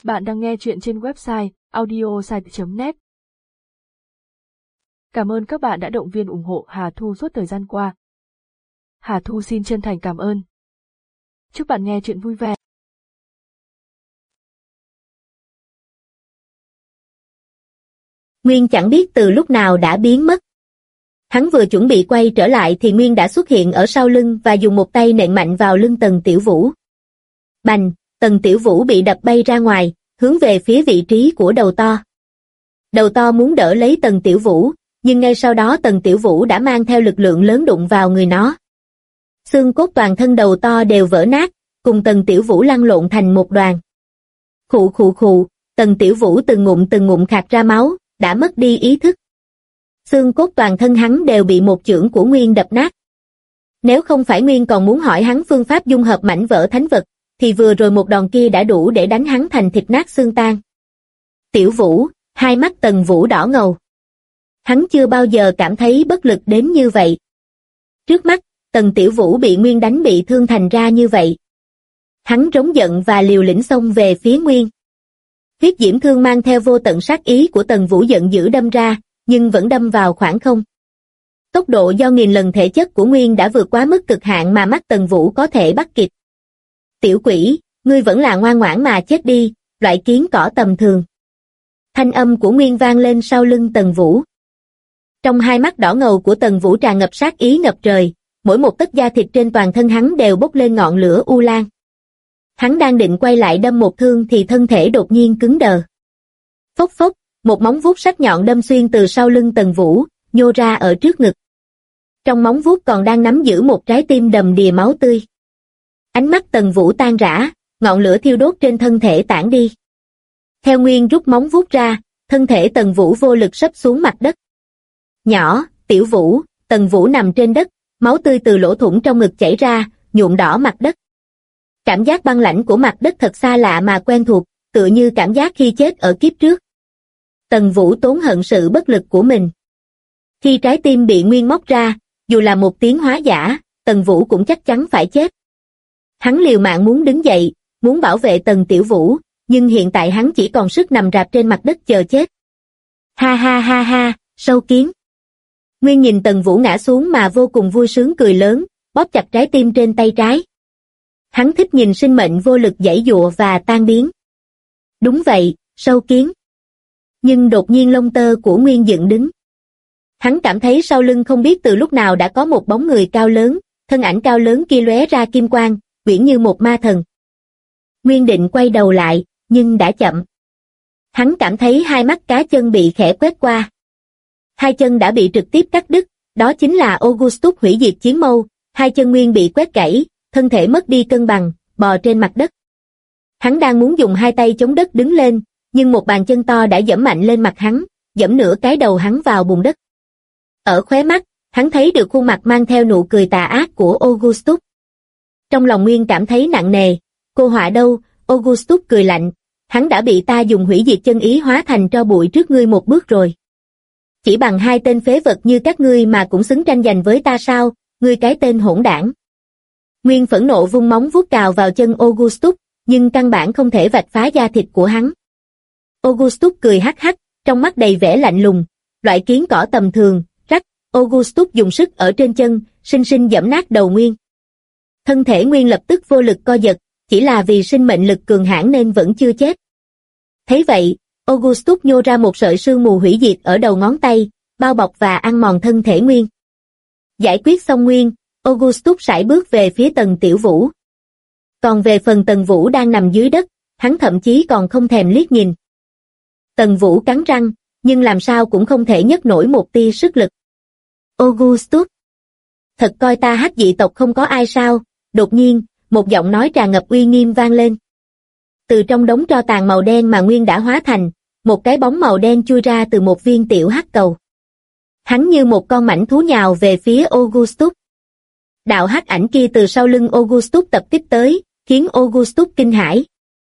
Bạn đang nghe chuyện trên website audiosite.net. Cảm ơn các bạn đã động viên ủng hộ Hà Thu suốt thời gian qua. Hà Thu xin chân thành cảm ơn. Chúc bạn nghe chuyện vui vẻ. Nguyên chẳng biết từ lúc nào đã biến mất. Hắn vừa chuẩn bị quay trở lại thì Nguyên đã xuất hiện ở sau lưng và dùng một tay nện mạnh vào lưng Tần Tiểu Vũ. Bành, Tần Tiểu Vũ bị đập bay ra ngoài, hướng về phía vị trí của đầu to. Đầu to muốn đỡ lấy Tần Tiểu Vũ, nhưng ngay sau đó Tần Tiểu Vũ đã mang theo lực lượng lớn đụng vào người nó. Xương cốt toàn thân đầu to đều vỡ nát, cùng Tần Tiểu Vũ lăn lộn thành một đoàn. Khụ khụ khụ, Tần Tiểu Vũ từng ngụm khạc ra máu, đã mất đi ý thức. Xương cốt toàn thân hắn đều bị một chưởng của Nguyên đập nát. Nếu không phải Nguyên còn muốn hỏi hắn phương pháp dung hợp mảnh vỡ thánh vật, thì vừa rồi một đòn kia đã đủ để đánh hắn thành thịt nát xương tan. Tiểu Vũ, hai mắt Tần Vũ đỏ ngầu. Hắn chưa bao giờ cảm thấy bất lực đến như vậy. Trước mắt, Tần Tiểu Vũ bị Nguyên đánh bị thương thành ra như vậy. Hắn rống giận và liều lĩnh xông về phía Nguyên. Huyết diễm thương mang theo vô tận sát ý của Tần Vũ giận dữ đâm ra, nhưng vẫn đâm vào khoảng không. Tốc độ do nghìn lần thể chất của Nguyên đã vượt quá mức cực hạn mà mắt Tần Vũ có thể bắt kịp. Tiểu quỷ, ngươi vẫn là ngoan ngoãn mà chết đi, loại kiến cỏ tầm thường. Thanh âm của Nguyên vang lên sau lưng Tần Vũ. Trong hai mắt đỏ ngầu của Tần Vũ tràn ngập sát ý ngập trời, mỗi một tấc da thịt trên toàn thân hắn đều bốc lên ngọn lửa u lan. Hắn đang định quay lại đâm một thương thì thân thể đột nhiên cứng đờ. Phốc phốc, một móng vuốt sắc nhọn đâm xuyên từ sau lưng Tần Vũ, nhô ra ở trước ngực. Trong móng vuốt còn đang nắm giữ một trái tim đầm đìa máu tươi. Ánh mắt Tần Vũ tan rã, ngọn lửa thiêu đốt trên thân thể tản đi. Theo Nguyên rút móng vuốt ra, thân thể Tần Vũ vô lực sấp xuống mặt đất. Nhỏ, Tiểu Vũ, Tần Vũ nằm trên đất, máu tươi từ lỗ thủng trong ngực chảy ra, nhuộm đỏ mặt đất. Cảm giác băng lãnh của mặt đất thật xa lạ mà quen thuộc, tựa như cảm giác khi chết ở kiếp trước. Tần Vũ tốn hận sự bất lực của mình. Khi trái tim bị Nguyên móc ra, dù là một tiến hóa giả, Tần Vũ cũng chắc chắn phải chết. Hắn liều mạng muốn đứng dậy, muốn bảo vệ Tần Tiểu Vũ, nhưng hiện tại hắn chỉ còn sức nằm rạp trên mặt đất chờ chết. Ha ha ha ha, sâu kiến. Nguyên nhìn Tần Vũ ngã xuống mà vô cùng vui sướng cười lớn, bóp chặt trái tim trên tay trái. Hắn thích nhìn sinh mệnh vô lực giãy giụa và tan biến. Đúng vậy, sâu kiến. Nhưng đột nhiên lông tơ của Nguyên dựng đứng. Hắn cảm thấy sau lưng không biết từ lúc nào đã có một bóng người cao lớn, thân ảnh cao lớn kia lóe ra kim quang, uyển như một ma thần. Nguyên định quay đầu lại, nhưng đã chậm. Hắn cảm thấy hai mắt cá chân bị khẽ quét qua. Hai chân đã bị trực tiếp cắt đứt, đó chính là Augustus hủy diệt chiến mâu, hai chân Nguyên bị quét gãy, thân thể mất đi cân bằng, bò trên mặt đất. Hắn đang muốn dùng hai tay chống đất đứng lên, nhưng một bàn chân to đã giẫm mạnh lên mặt hắn, giẫm nửa cái đầu hắn vào bùn đất. Ở khóe mắt, hắn thấy được khuôn mặt mang theo nụ cười tà ác của Augustus. Trong lòng Nguyên cảm thấy nặng nề, cô họa đâu, Augustus cười lạnh, hắn đã bị ta dùng hủy diệt chân ý hóa thành tro bụi trước ngươi một bước rồi. Chỉ bằng hai tên phế vật như các ngươi mà cũng xứng tranh giành với ta sao, ngươi cái tên hỗn đảng. Nguyên phẫn nộ vung móng vuốt cào vào chân Augustus, nhưng căn bản không thể vạch phá da thịt của hắn. Augustus cười hắc hắc, trong mắt đầy vẻ lạnh lùng, loại kiến cỏ tầm thường, rắc, Augustus dùng sức ở trên chân, sinh sinh giẫm nát đầu Nguyên. Thân thể Nguyên lập tức vô lực co giật, chỉ là vì sinh mệnh lực cường hãn nên vẫn chưa chết. Thấy vậy, Augustus nhô ra một sợi sương mù hủy diệt ở đầu ngón tay, bao bọc và ăn mòn thân thể Nguyên. Giải quyết xong Nguyên, Augustus sải bước về phía Tần Tiểu Vũ. Còn về phần Tần Vũ đang nằm dưới đất, hắn thậm chí còn không thèm liếc nhìn. Tần Vũ cắn răng, nhưng làm sao cũng không thể nhấc nổi một tia sức lực. Augustus, thật coi ta hắc dị tộc không có ai sao? Đột nhiên, một giọng nói tràn ngập uy nghiêm vang lên. Từ trong đống tro tàn màu đen mà Nguyên đã hóa thành, một cái bóng màu đen chui ra từ một viên tiểu hắc cầu. Hắn như một con mãnh thú nhào về phía Augustus. Đạo hắc ảnh kia từ sau lưng Augustus tập kích tới, khiến Augustus kinh hãi.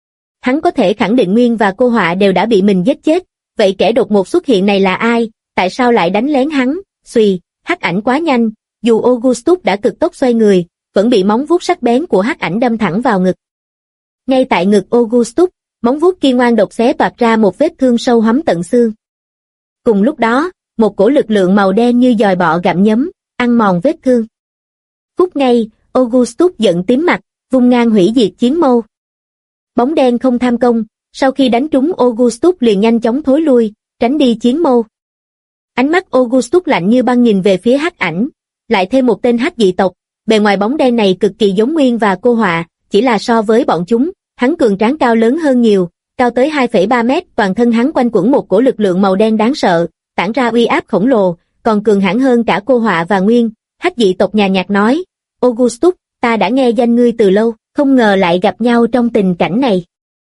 Hắn có thể khẳng định Nguyên và cô họa đều đã bị mình giết chết, vậy kẻ đột ngột xuất hiện này là ai, tại sao lại đánh lén hắn? Xùy, hắc ảnh quá nhanh, dù Augustus đã cực tốc xoay người, vẫn bị móng vuốt sắc bén của hắc ảnh đâm thẳng vào ngực. Ngay tại ngực Augustus, Móng vuốt kia ngoan độc xé toạc ra một vết thương sâu hắm tận xương. Cùng lúc đó, một cổ lực lượng màu đen như dòi bọ gặm nhấm, ăn mòn vết thương. Phút ngay, Augustus giận tím mặt, vung ngang hủy diệt chiến mâu. Bóng đen không tham công, sau khi đánh trúng Augustus liền nhanh chóng thối lui, tránh đi chiến mâu. Ánh mắt Augustus lạnh như băng nhìn về phía Hắc Ảnh, lại thêm một tên hắc dị tộc, bề ngoài bóng đen này cực kỳ giống Nguyên và Cô Họa, chỉ là so với bọn chúng, hắn cường tráng cao lớn hơn nhiều, cao tới 2,3 mét, toàn thân hắn quanh quẩn một cổ lực lượng màu đen đáng sợ, tản ra uy áp khổng lồ, còn cường hãn hơn cả Cô Họa và Nguyên. Hắc dị tộc nhàn nhạt nói, Augustus, ta đã nghe danh ngươi từ lâu, không ngờ lại gặp nhau trong tình cảnh này.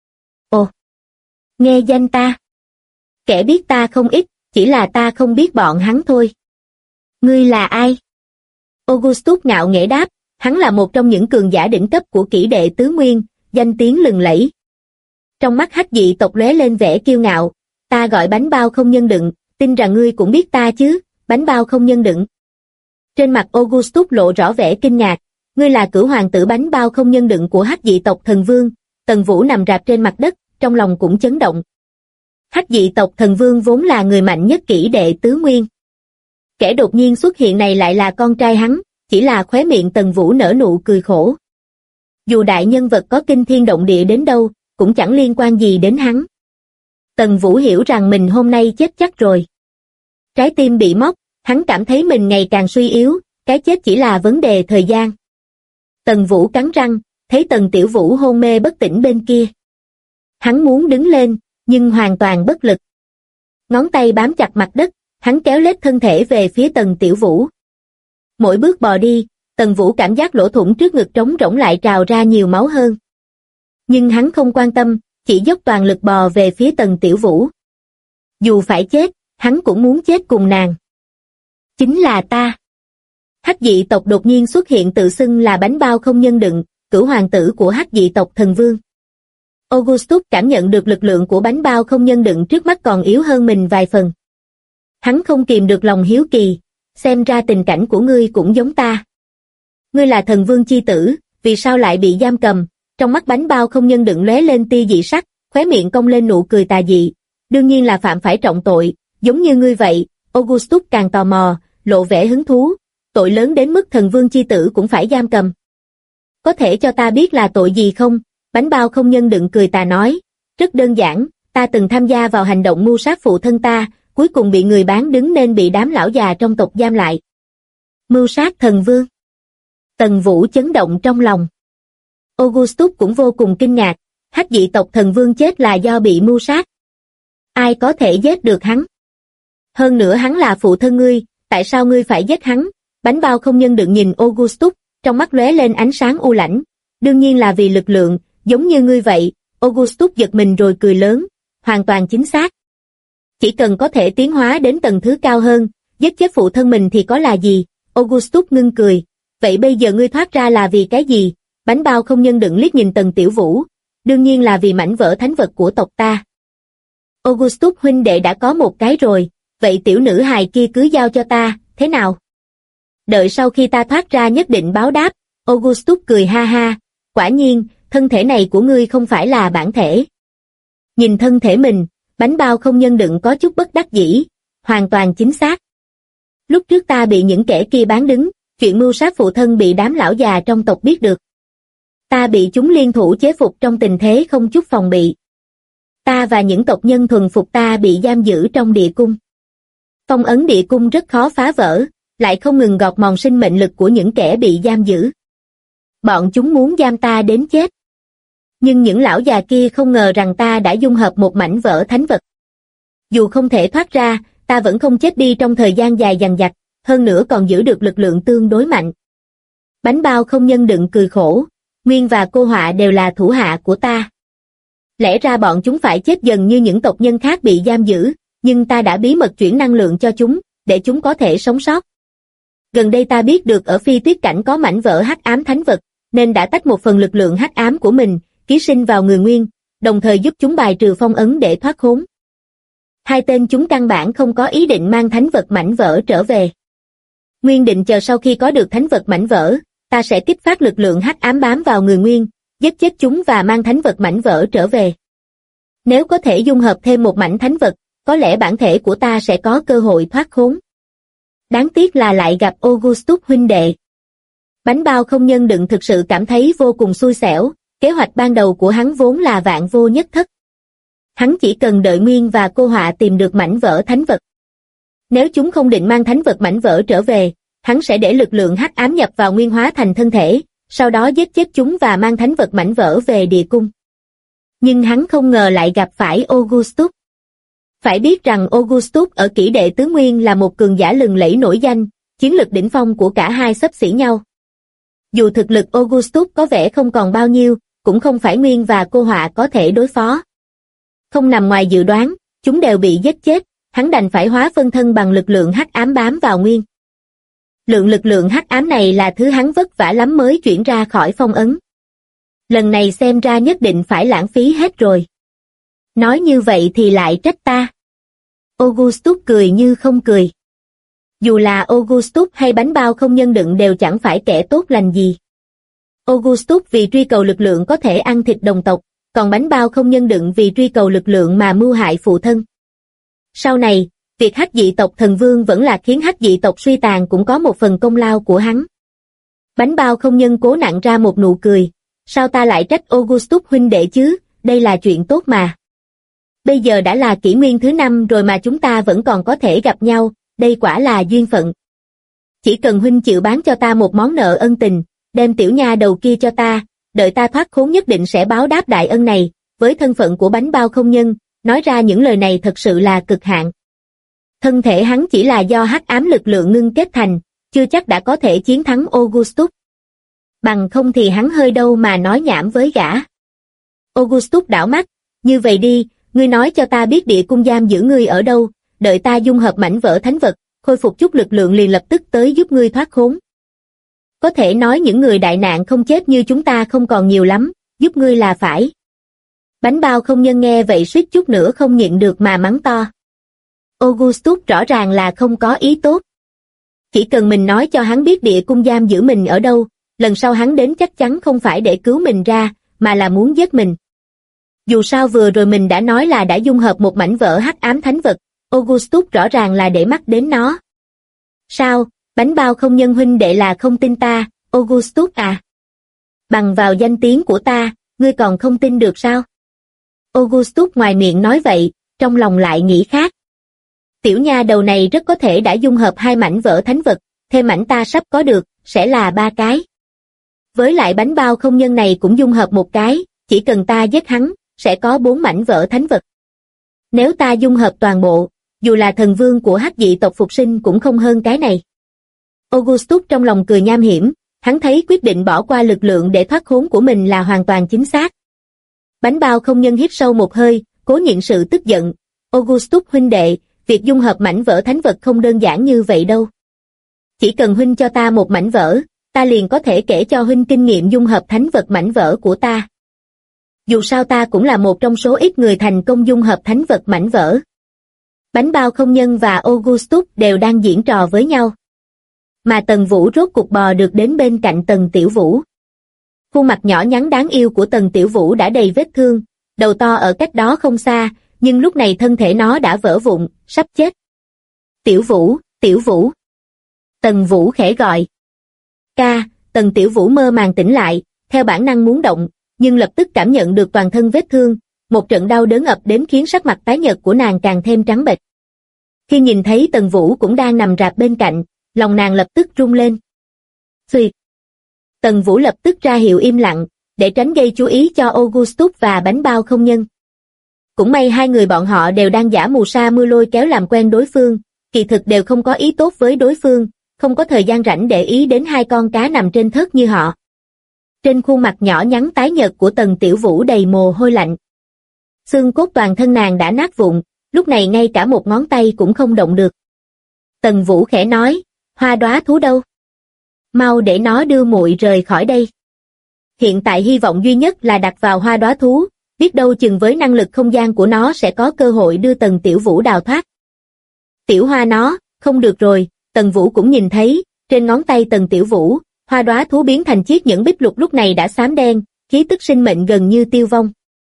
Ồ, nghe danh ta? Kẻ biết ta không ít, chỉ là ta không biết bọn hắn thôi. Ngươi là ai? Augustus ngạo nghễ đáp, hắn là một trong những cường giả đỉnh cấp của kỷ đệ tứ nguyên, danh tiếng lừng lẫy. Trong mắt hắc dị tộc lóe lên vẻ kiêu ngạo, ta gọi bánh bao không nhân đựng, tin rằng ngươi cũng biết ta chứ, bánh bao không nhân đựng. Trên mặt Augustus lộ rõ vẻ kinh ngạc, ngươi là cửu hoàng tử bánh bao không nhân đựng của hắc dị tộc thần vương. Tần Vũ nằm rạp trên mặt đất, trong lòng cũng chấn động. Hắc dị tộc thần vương vốn là người mạnh nhất kỷ đệ tứ nguyên. Kẻ đột nhiên xuất hiện này lại là con trai hắn, chỉ là khóe miệng Tần Vũ nở nụ cười khổ. Dù đại nhân vật có kinh thiên động địa đến đâu, cũng chẳng liên quan gì đến hắn. Tần Vũ hiểu rằng mình hôm nay chết chắc rồi. Trái tim bị móc, hắn cảm thấy mình ngày càng suy yếu, cái chết chỉ là vấn đề thời gian. Tần Vũ cắn răng, thấy Tần Tiểu Vũ hôn mê bất tỉnh bên kia. Hắn muốn đứng lên, nhưng hoàn toàn bất lực. Ngón tay bám chặt mặt đất, hắn kéo lết thân thể về phía Tần Tiểu Vũ. Mỗi bước bò đi, Tần Vũ cảm giác lỗ thủng trước ngực trống rỗng lại trào ra nhiều máu hơn. Nhưng hắn không quan tâm, chỉ dốc toàn lực bò về phía Tần Tiểu Vũ. Dù phải chết, hắn cũng muốn chết cùng nàng. Chính là ta. Hắc dị tộc đột nhiên xuất hiện tự xưng là bánh bao không nhân đựng, cửu hoàng tử của hắc dị tộc thần vương. Augustus cảm nhận được lực lượng của bánh bao không nhân đựng trước mắt còn yếu hơn mình vài phần. Hắn không kìm được lòng hiếu kỳ, xem ra tình cảnh của ngươi cũng giống ta. Ngươi là thần vương chi tử, vì sao lại bị giam cầm? Trong mắt bánh bao không nhân đựng lóe lên tia dị sắc, khóe miệng cong lên nụ cười tà dị. Đương nhiên là phạm phải trọng tội, giống như ngươi vậy. Augustus càng tò mò, lộ vẻ hứng thú. Tội lớn đến mức thần vương chi tử cũng phải giam cầm. Có thể cho ta biết là tội gì không? Bánh bao không nhân đựng cười tà nói. Rất đơn giản, ta từng tham gia vào hành động mưu sát phụ thân ta, cuối cùng bị người bán đứng nên bị đám lão già trong tộc giam lại. Mưu sát thần vương. Tần Vũ chấn động trong lòng. Augustus cũng vô cùng kinh ngạc, hắc dị tộc thần vương chết là do bị mưu sát. Ai có thể giết được hắn? Hơn nữa hắn là phụ thân ngươi, tại sao ngươi phải giết hắn? Bánh bao không nhân đựng nhìn Augustus, trong mắt lóe lên ánh sáng u lãnh. Đương nhiên là vì lực lượng, giống như ngươi vậy. Augustus giật mình rồi cười lớn, hoàn toàn chính xác. Chỉ cần có thể tiến hóa đến tầng thứ cao hơn, giết chết phụ thân mình thì có là gì? Augustus ngưng cười, vậy bây giờ ngươi thoát ra là vì cái gì? Bánh bao không nhân đựng liếc nhìn Tần Tiểu Vũ, đương nhiên là vì mảnh vỡ thánh vật của tộc ta. Augustus huynh đệ đã có một cái rồi, vậy tiểu nữ hài kia cứ giao cho ta, thế nào? Đợi sau khi ta thoát ra nhất định báo đáp. Augustus cười ha ha, quả nhiên, thân thể này của ngươi không phải là bản thể. Nhìn thân thể mình, bánh bao không nhân đựng có chút bất đắc dĩ, hoàn toàn chính xác. Lúc trước ta bị những kẻ kia bán đứng, chuyện mưu sát phụ thân bị đám lão già trong tộc biết được. Ta bị chúng liên thủ chế phục trong tình thế không chút phòng bị. Ta và những tộc nhân thuần phục ta bị giam giữ trong địa cung. Phong ấn địa cung rất khó phá vỡ, lại không ngừng gọt mòn sinh mệnh lực của những kẻ bị giam giữ. Bọn chúng muốn giam ta đến chết. Nhưng những lão già kia không ngờ rằng ta đã dung hợp một mảnh vỡ thánh vật. Dù không thể thoát ra, ta vẫn không chết đi trong thời gian dài dằng dặc, hơn nữa còn giữ được lực lượng tương đối mạnh. Bánh bao không nhân đựng cười khổ, Nguyên và Cô Họa đều là thủ hạ của ta. Lẽ ra bọn chúng phải chết dần như những tộc nhân khác bị giam giữ, nhưng ta đã bí mật chuyển năng lượng cho chúng, để chúng có thể sống sót. Gần đây ta biết được ở Phi Tuyết Cảnh có mảnh vỡ hắc ám thánh vật, nên đã tách một phần lực lượng hắc ám của mình, ký sinh vào người Nguyên, đồng thời giúp chúng bài trừ phong ấn để thoát khốn. Hai tên chúng căn bản không có ý định mang thánh vật mảnh vỡ trở về. Nguyên định chờ sau khi có được thánh vật mảnh vỡ, ta sẽ kích phát lực lượng hắc ám bám vào người Nguyên, giết chết chúng và mang thánh vật mảnh vỡ trở về. Nếu có thể dung hợp thêm một mảnh thánh vật, có lẽ bản thể của ta sẽ có cơ hội thoát khốn. Đáng tiếc là lại gặp Augustus huynh đệ. Bánh bao không nhân đựng thực sự cảm thấy vô cùng xui xẻo, kế hoạch ban đầu của hắn vốn là vạn vô nhất thất. Hắn chỉ cần đợi Nguyên và cô Họa tìm được mảnh vỡ thánh vật. Nếu chúng không định mang thánh vật mảnh vỡ trở về, hắn sẽ để lực lượng hắc ám nhập vào Nguyên hóa thành thân thể, sau đó giết chết chúng và mang thánh vật mảnh vỡ về địa cung. Nhưng hắn không ngờ lại gặp phải Augustus. Phải biết rằng Augustus ở kỷ đệ tứ Nguyên là một cường giả lừng lẫy nổi danh, chiến lực đỉnh phong của cả hai xấp xỉ nhau. Dù thực lực Augustus có vẻ không còn bao nhiêu, cũng không phải Nguyên và cô Họa có thể đối phó. Không nằm ngoài dự đoán, chúng đều bị giết chết, hắn đành phải hóa phân thân bằng lực lượng hắc ám bám vào Nguyên. Lực lượng hắc ám này là thứ hắn vất vả lắm mới chuyển ra khỏi phong ấn. Lần này xem ra nhất định phải lãng phí hết rồi. Nói như vậy thì lại trách ta. Augustus cười như không cười. Dù là Augustus hay bánh bao không nhân đựng đều chẳng phải kẻ tốt lành gì. Augustus vì truy cầu lực lượng có thể ăn thịt đồng tộc, còn bánh bao không nhân đựng vì truy cầu lực lượng mà mưu hại phụ thân. Sau này, việc hắc dị tộc thần vương vẫn là khiến hắc dị tộc suy tàn cũng có một phần công lao của hắn. Bánh bao không nhân cố nặn ra một nụ cười. Sao ta lại trách Augustus huynh đệ chứ, đây là chuyện tốt mà. Bây giờ đã là kỷ nguyên thứ 5 rồi mà chúng ta vẫn còn có thể gặp nhau, đây quả là duyên phận. Chỉ cần huynh chịu bán cho ta một món nợ ân tình, đem tiểu nha đầu kia cho ta, đợi ta thoát khốn nhất định sẽ báo đáp đại ân này. Với thân phận của bánh bao không nhân, nói ra những lời này thật sự là cực hạn. Thân thể hắn chỉ là do hắc ám lực lượng ngưng kết thành, chưa chắc đã có thể chiến thắng Augustus. Bằng không thì hắn hơi đâu mà nói nhảm với gã. Augustus đảo mắt, như vậy đi, ngươi nói cho ta biết địa cung giam giữ ngươi ở đâu, đợi ta dung hợp mảnh vỡ thánh vật, khôi phục chút lực lượng liền lập tức tới giúp ngươi thoát khốn. Có thể nói những người đại nạn không chết như chúng ta không còn nhiều lắm, giúp ngươi là phải. Bánh bao không nhân nghe vậy suýt chút nữa không nhịn được mà mắng to. Augustus rõ ràng là không có ý tốt. Chỉ cần mình nói cho hắn biết địa cung giam giữ mình ở đâu, lần sau hắn đến chắc chắn không phải để cứu mình ra, mà là muốn giết mình. Dù sao vừa rồi mình đã nói là đã dung hợp một mảnh vỡ hắc ám thánh vật, Augustus rõ ràng là để mắt đến nó. Sao, bánh bao không nhân huynh đệ là không tin ta, Augustus à? Bằng vào danh tiếng của ta, ngươi còn không tin được sao? Augustus ngoài miệng nói vậy, trong lòng lại nghĩ khác. Tiểu nha đầu này rất có thể đã dung hợp hai mảnh vỡ thánh vật, thêm mảnh ta sắp có được, sẽ là 3 cái. Với lại bánh bao không nhân này cũng dung hợp một cái, chỉ cần ta giết hắn, sẽ có 4 mảnh vỡ thánh vật. Nếu ta dung hợp toàn bộ, dù là thần vương của hắc dị tộc phục sinh cũng không hơn cái này. Augustus trong lòng cười nham hiểm, hắn thấy quyết định bỏ qua lực lượng để thoát khốn của mình là hoàn toàn chính xác. Bánh bao không nhân hít sâu một hơi, cố nhịn sự tức giận. Augustus huynh đệ, việc dung hợp mảnh vỡ thánh vật không đơn giản như vậy đâu. Chỉ cần huynh cho ta một mảnh vỡ, ta liền có thể kể cho huynh kinh nghiệm dung hợp thánh vật mảnh vỡ của ta. Dù sao ta cũng là một trong số ít người thành công dung hợp thánh vật mảnh vỡ. Bánh bao không nhân và Augustus đều đang diễn trò với nhau. Mà Tần Vũ rốt cục bò được đến bên cạnh Tần Tiểu Vũ. Khuôn mặt nhỏ nhắn đáng yêu của Tần Tiểu Vũ đã đầy vết thương, đầu to ở cách đó không xa, nhưng lúc này thân thể nó đã vỡ vụn, sắp chết. Tiểu Vũ, Tiểu Vũ. Tần Vũ khẽ gọi. Ca, Tần Tiểu Vũ mơ màng tỉnh lại, theo bản năng muốn động, nhưng lập tức cảm nhận được toàn thân vết thương, một trận đau đớn ập đến khiến sắc mặt tái nhợt của nàng càng thêm trắng bệch. Khi nhìn thấy Tần Vũ cũng đang nằm rạp bên cạnh, lòng nàng lập tức rung lên. Xuyệt. Tần Vũ lập tức ra hiệu im lặng, để tránh gây chú ý cho Augustus và bánh bao không nhân. Cũng may hai người bọn họ đều đang giả mù sa mưa lôi kéo làm quen đối phương, kỳ thực đều không có ý tốt với đối phương, không có thời gian rảnh để ý đến hai con cá nằm trên thớt như họ. Trên khuôn mặt nhỏ nhắn tái nhợt của Tần Tiểu Vũ đầy mồ hôi lạnh. Xương cốt toàn thân nàng đã nát vụn, lúc này ngay cả một ngón tay cũng không động được. Tần Vũ khẽ nói, Hoa đóa thú đâu? Mau để nó đưa muội rời khỏi đây. Hiện tại hy vọng duy nhất là đặt vào Hoa đóa thú, biết đâu chừng với năng lực không gian của nó sẽ có cơ hội đưa Tần Tiểu Vũ đào thoát. Tiểu Hoa nó, không được rồi, Tần Vũ cũng nhìn thấy, trên ngón tay Tần Tiểu Vũ, hoa đóa thú biến thành chiếc nhẫn bích lục lúc này đã xám đen, khí tức sinh mệnh gần như tiêu vong.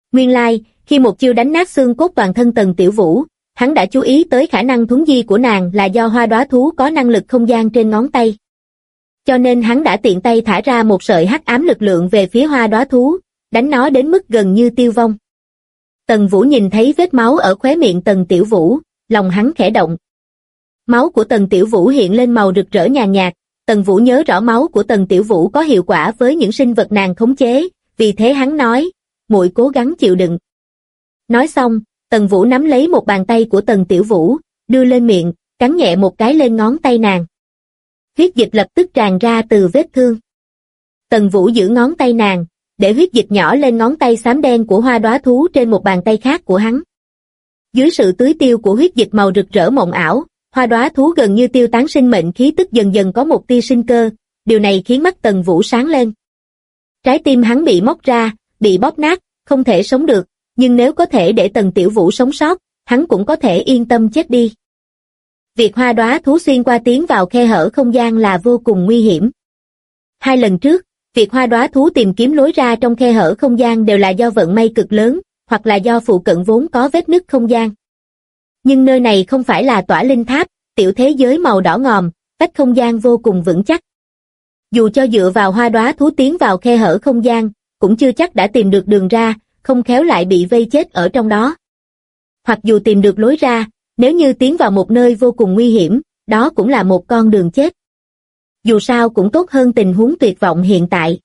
Nguyên lai, khi một chiêu đánh nát xương cốt toàn thân Tần Tiểu Vũ, hắn đã chú ý tới khả năng thuấn di của nàng là do hoa đóa thú có năng lực không gian trên ngón tay. Cho nên hắn đã tiện tay thả ra một sợi hắc ám lực lượng về phía hoa đóa thú, đánh nó đến mức gần như tiêu vong. Tần Vũ nhìn thấy vết máu ở khóe miệng Tần Tiểu Vũ, lòng hắn khẽ động. Máu của Tần Tiểu Vũ hiện lên màu rực rỡ nhàn nhạt, Tần Vũ nhớ rõ máu của Tần Tiểu Vũ có hiệu quả với những sinh vật nàng khống chế, vì thế hắn nói, muội cố gắng chịu đựng. Nói xong, Tần Vũ nắm lấy một bàn tay của Tần Tiểu Vũ, đưa lên miệng, cắn nhẹ một cái lên ngón tay nàng. Huyết dịch lập tức tràn ra từ vết thương. Tần Vũ giữ ngón tay nàng, để huyết dịch nhỏ lên ngón tay xám đen của hoa đóa thú trên một bàn tay khác của hắn. Dưới sự tưới tiêu của huyết dịch màu rực rỡ mộng ảo, hoa đóa thú gần như tiêu tán sinh mệnh khí tức dần dần có một tia sinh cơ, điều này khiến mắt Tần Vũ sáng lên. Trái tim hắn bị móc ra, bị bóp nát, không thể sống được, nhưng nếu có thể để Tần Tiểu Vũ sống sót, hắn cũng có thể yên tâm chết đi. Việc hoa đóa thú xuyên qua tiến vào khe hở không gian là vô cùng nguy hiểm. 2 lần trước, việc hoa đóa thú tìm kiếm lối ra trong khe hở không gian đều là do vận may cực lớn, hoặc là do phụ cận vốn có vết nứt không gian. Nhưng nơi này không phải là tỏa linh tháp, tiểu thế giới màu đỏ ngòm, vách không gian vô cùng vững chắc. Dù cho dựa vào hoa đóa thú tiến vào khe hở không gian, cũng chưa chắc đã tìm được đường ra, không khéo lại bị vây chết ở trong đó. Hoặc dù tìm được lối ra, nếu như tiến vào một nơi vô cùng nguy hiểm, đó cũng là một con đường chết. Dù sao cũng tốt hơn tình huống tuyệt vọng hiện tại.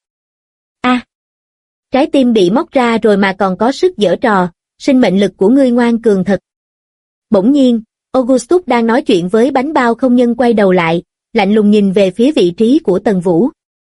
Trái tim bị móc ra rồi mà còn có sức giở trò, sinh mệnh lực của ngươi ngoan cường thật. Bỗng nhiên, Augustus đang nói chuyện với bánh bao không nhân quay đầu lại, lạnh lùng nhìn về phía vị trí của Tần Vũ.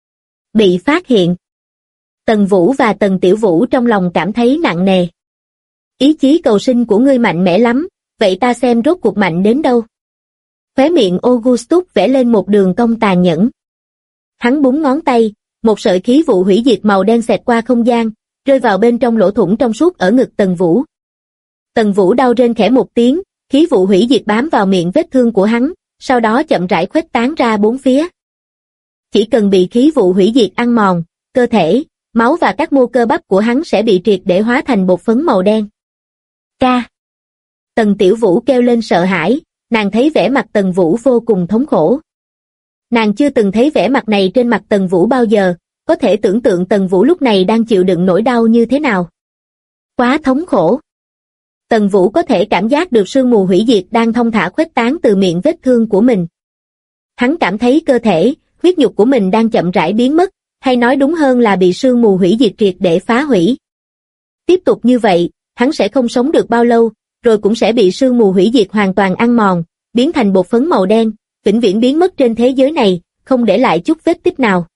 Bị phát hiện. Tần Vũ và Tần Tiểu Vũ trong lòng cảm thấy nặng nề. Ý chí cầu sinh của ngươi mạnh mẽ lắm, vậy ta xem rốt cuộc mạnh đến đâu. Khóe miệng Augustus vẽ lên một đường cong tàn nhẫn. Hắn búng ngón tay, một sợi khí vụ hủy diệt màu đen xẹt qua không gian, rơi vào bên trong lỗ thủng trong suốt ở ngực Tần Vũ. Tần Vũ đau rên khẽ một tiếng, khí vụ hủy diệt bám vào miệng vết thương của hắn, sau đó chậm rãi khuếch tán ra bốn phía. Chỉ cần bị khí vụ hủy diệt ăn mòn, cơ thể, máu và các mô cơ bắp của hắn sẽ bị triệt để hóa thành bột phấn màu đen. Ca. Tần Tiểu Vũ kêu lên sợ hãi, nàng thấy vẻ mặt Tần Vũ vô cùng thống khổ. Nàng chưa từng thấy vẻ mặt này trên mặt Tần Vũ bao giờ, có thể tưởng tượng Tần Vũ lúc này đang chịu đựng nỗi đau như thế nào. Quá thống khổ. Tần Vũ có thể cảm giác được sương mù hủy diệt đang thong thả khuếch tán từ miệng vết thương của mình. Hắn cảm thấy cơ thể, huyết nhục của mình đang chậm rãi biến mất, hay nói đúng hơn là bị sương mù hủy diệt triệt để phá hủy. Tiếp tục như vậy, hắn sẽ không sống được bao lâu, rồi cũng sẽ bị sương mù hủy diệt hoàn toàn ăn mòn, biến thành bột phấn màu đen, vĩnh viễn biến mất trên thế giới này, không để lại chút vết tích nào.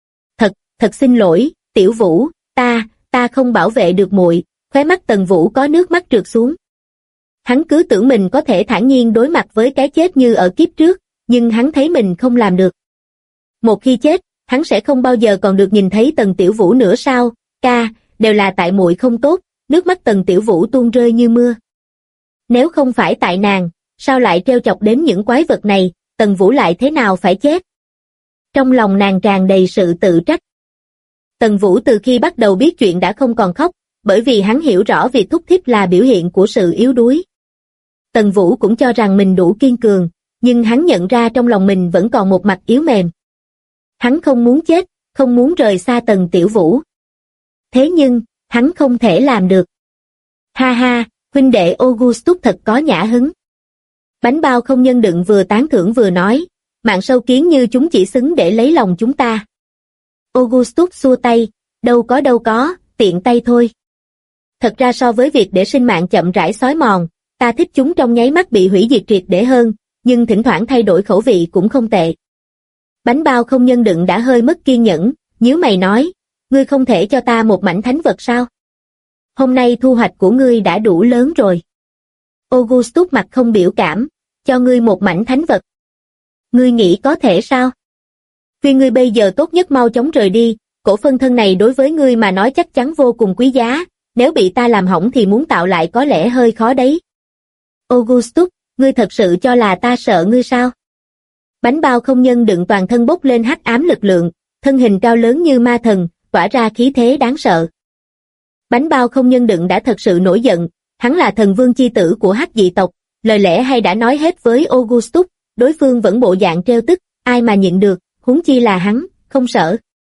Thật xin lỗi, Tiểu Vũ, ta không bảo vệ được muội. Khóe mắt Tần Vũ có nước mắt trượt xuống. Hắn cứ tưởng mình có thể thản nhiên đối mặt với cái chết như ở kiếp trước, nhưng hắn thấy mình không làm được. Một khi chết, hắn sẽ không bao giờ còn được nhìn thấy Tần Tiểu Vũ nữa sao? Ca, đều là tại muội không tốt. Nước mắt Tần Tiểu Vũ tuôn rơi như mưa. Nếu không phải tại nàng, sao lại trêu chọc đến những quái vật này, Tần Vũ lại thế nào phải chết? Trong lòng nàng tràn đầy sự tự trách. Tần Vũ từ khi bắt đầu biết chuyện đã không còn khóc, bởi vì hắn hiểu rõ việc thúc thiết là biểu hiện của sự yếu đuối. Tần Vũ cũng cho rằng mình đủ kiên cường, nhưng hắn nhận ra trong lòng mình vẫn còn một mặt yếu mềm. Hắn không muốn chết, không muốn rời xa Tần Tiểu Vũ. Thế nhưng, hắn không thể làm được. Ha ha, huynh đệ Augustus thật có nhã hứng. Bánh bao không nhân đựng vừa tán thưởng vừa nói, mạng sâu kiến như chúng chỉ xứng để lấy lòng chúng ta. Augustus xua tay, đâu có, tiện tay thôi. Thật ra so với việc để sinh mạng chậm rãi xói mòn, ta thích chúng trong nháy mắt bị hủy diệt triệt để hơn, nhưng thỉnh thoảng thay đổi khẩu vị cũng không tệ. Bánh bao không nhân đựng đã hơi mất kiên nhẫn, nhíu mày nói, ngươi không thể cho ta một mảnh thánh vật sao? Hôm nay thu hoạch của ngươi đã đủ lớn rồi. Augustus mặt không biểu cảm, cho ngươi một mảnh thánh vật. Ngươi nghĩ có thể sao? Khuyên ngươi bây giờ tốt nhất mau chóng rời đi, cổ phân thân này đối với ngươi mà nói chắc chắn vô cùng quý giá, nếu bị ta làm hỏng thì muốn tạo lại có lẽ hơi khó đấy. Augustus, ngươi thật sự cho là ta sợ ngươi sao? Bánh bao không nhân đựng toàn thân bốc lên hắc ám lực lượng, thân hình cao lớn như ma thần, tỏa ra khí thế đáng sợ. Bánh bao không nhân đựng đã thật sự nổi giận, hắn là thần vương chi tử của Hắc dị tộc, lời lẽ hay đã nói hết với Augustus, đối phương vẫn bộ dạng trêu tức, ai mà nhịn được, huống chi là hắn, không sợ.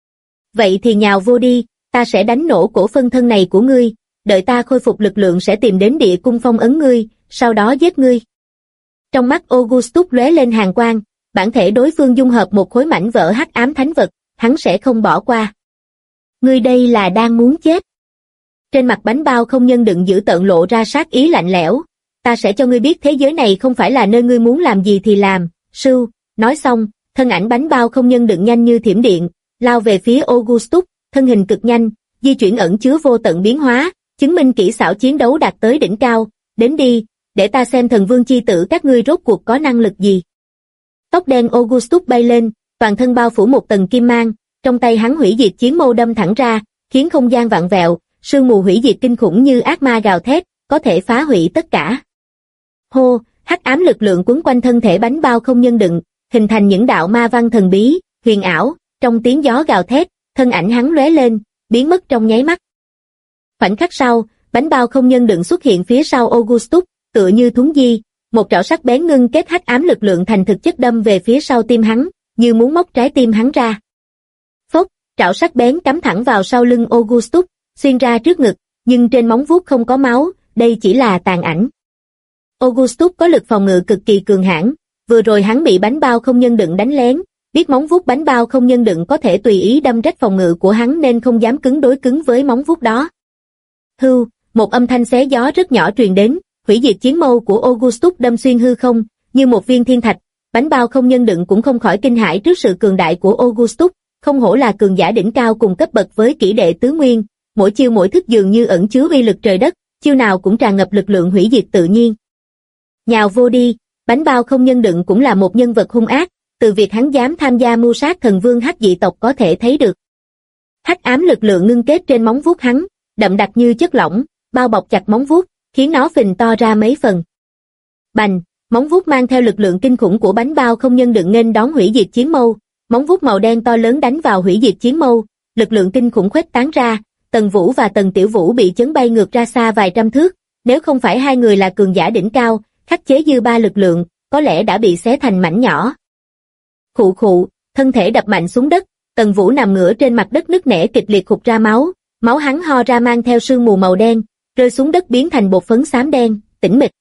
Vậy thì nhào vô đi, ta sẽ đánh nổ cổ phân thân này của ngươi, đợi ta khôi phục lực lượng sẽ tìm đến địa cung phong ấn ngươi, sau đó giết ngươi. Trong mắt Augustus lóe lên hàn quang, bản thể đối phương dung hợp một khối mảnh vỡ hắc ám thánh vật, hắn sẽ không bỏ qua. Ngươi đây là đang muốn chết. Trên mặt bánh bao không nhân đựng giữ tợn lộ ra sát ý lạnh lẽo, ta sẽ cho ngươi biết thế giới này không phải là nơi ngươi muốn làm gì thì làm, sưu, nói xong, thân ảnh bánh bao không nhân đựng nhanh như thiểm điện, lao về phía Augustus, thân hình cực nhanh, di chuyển ẩn chứa vô tận biến hóa, chứng minh kỹ xảo chiến đấu đạt tới đỉnh cao, đến đi, để ta xem thần vương chi tử các ngươi rốt cuộc có năng lực gì. Tóc đen Augustus bay lên, toàn thân bao phủ một tầng kim mang, trong tay hắn hủy diệt chiến mâu đâm thẳng ra, khiến không gian vặn vẹo, sương mù hủy diệt kinh khủng như ác ma gào thét, có thể phá hủy tất cả. Hô, hắc ám lực lượng quấn quanh thân thể bánh bao không nhân đựng, hình thành những đạo ma văn thần bí, huyền ảo, trong tiếng gió gào thét, thân ảnh hắn lóe lên, biến mất trong nháy mắt. Khoảnh khắc sau, bánh bao không nhân đựng xuất hiện phía sau Augustus, tựa như thúng di, một trảo sắc bén ngưng kết hắc ám lực lượng thành thực chất đâm về phía sau tim hắn, như muốn móc trái tim hắn ra. Phốc, trảo sắc bén cắm thẳng vào sau lưng Augustus, xuyên ra trước ngực, nhưng trên móng vuốt không có máu, đây chỉ là tàn ảnh. Augustus có lực phòng ngự cực kỳ cường hãn, vừa rồi hắn bị bánh bao không nhân đựng đánh lén, biết móng vuốt bánh bao không nhân đựng có thể tùy ý đâm rách phòng ngự của hắn nên không dám cứng đối cứng với móng vuốt đó. Hưu, một âm thanh xé gió rất nhỏ truyền đến, hủy diệt chiến mâu của Augustus đâm xuyên hư không, như một viên thiên thạch, bánh bao không nhân đựng cũng không khỏi kinh hãi trước sự cường đại của Augustus, không hổ là cường giả đỉnh cao cùng cấp bậc với kỷ đệ tứ nguyên, mỗi chiêu mỗi thức dường như ẩn chứa uy lực trời đất, chiêu nào cũng tràn ngập lực lượng hủy diệt tự nhiên. Nhào vô đi, bánh bao không nhân đựng cũng là một nhân vật hung ác, từ việc hắn dám tham gia mưu sát thần vương Hắc dị tộc có thể thấy được. Hắc ám lực lượng ngưng kết trên móng vuốt hắn, đậm đặc như chất lỏng, bao bọc chặt móng vuốt, khiến nó phình to ra mấy phần. Bành, móng vuốt mang theo lực lượng kinh khủng của bánh bao không nhân đựng nghênh đón hủy diệt chiến mâu, móng vuốt màu đen to lớn đánh vào hủy diệt chiến mâu, lực lượng kinh khủng khuếch tán ra, Tần Vũ và Tần Tiểu Vũ bị chấn bay ngược ra xa vài trăm thước, nếu không phải hai người là cường giả đỉnh cao, khắc chế dư ba lực lượng, có lẽ đã bị xé thành mảnh nhỏ. Khụ khụ, thân thể đập mạnh xuống đất, Tần Vũ nằm ngửa trên mặt đất nứt nẻ kịch liệt hụt ra máu, máu hắn ho ra mang theo sương mù màu đen, rơi xuống đất biến thành bột phấn xám đen, tĩnh mịch.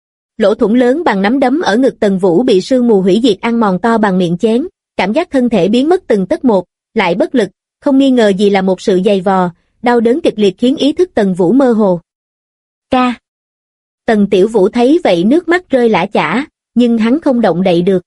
Lỗ thủng lớn bằng nắm đấm ở ngực Tần Vũ bị sương mù hủy diệt ăn mòn to bằng miệng chén, cảm giác thân thể biến mất từng tấc một, lại bất lực, không nghi ngờ gì là một sự dày vò, đau đớn kịch liệt khiến ý thức Tần Vũ mơ hồ. Ca. Tần Tiểu Vũ thấy vậy nước mắt rơi lã chã, nhưng hắn không động đậy được.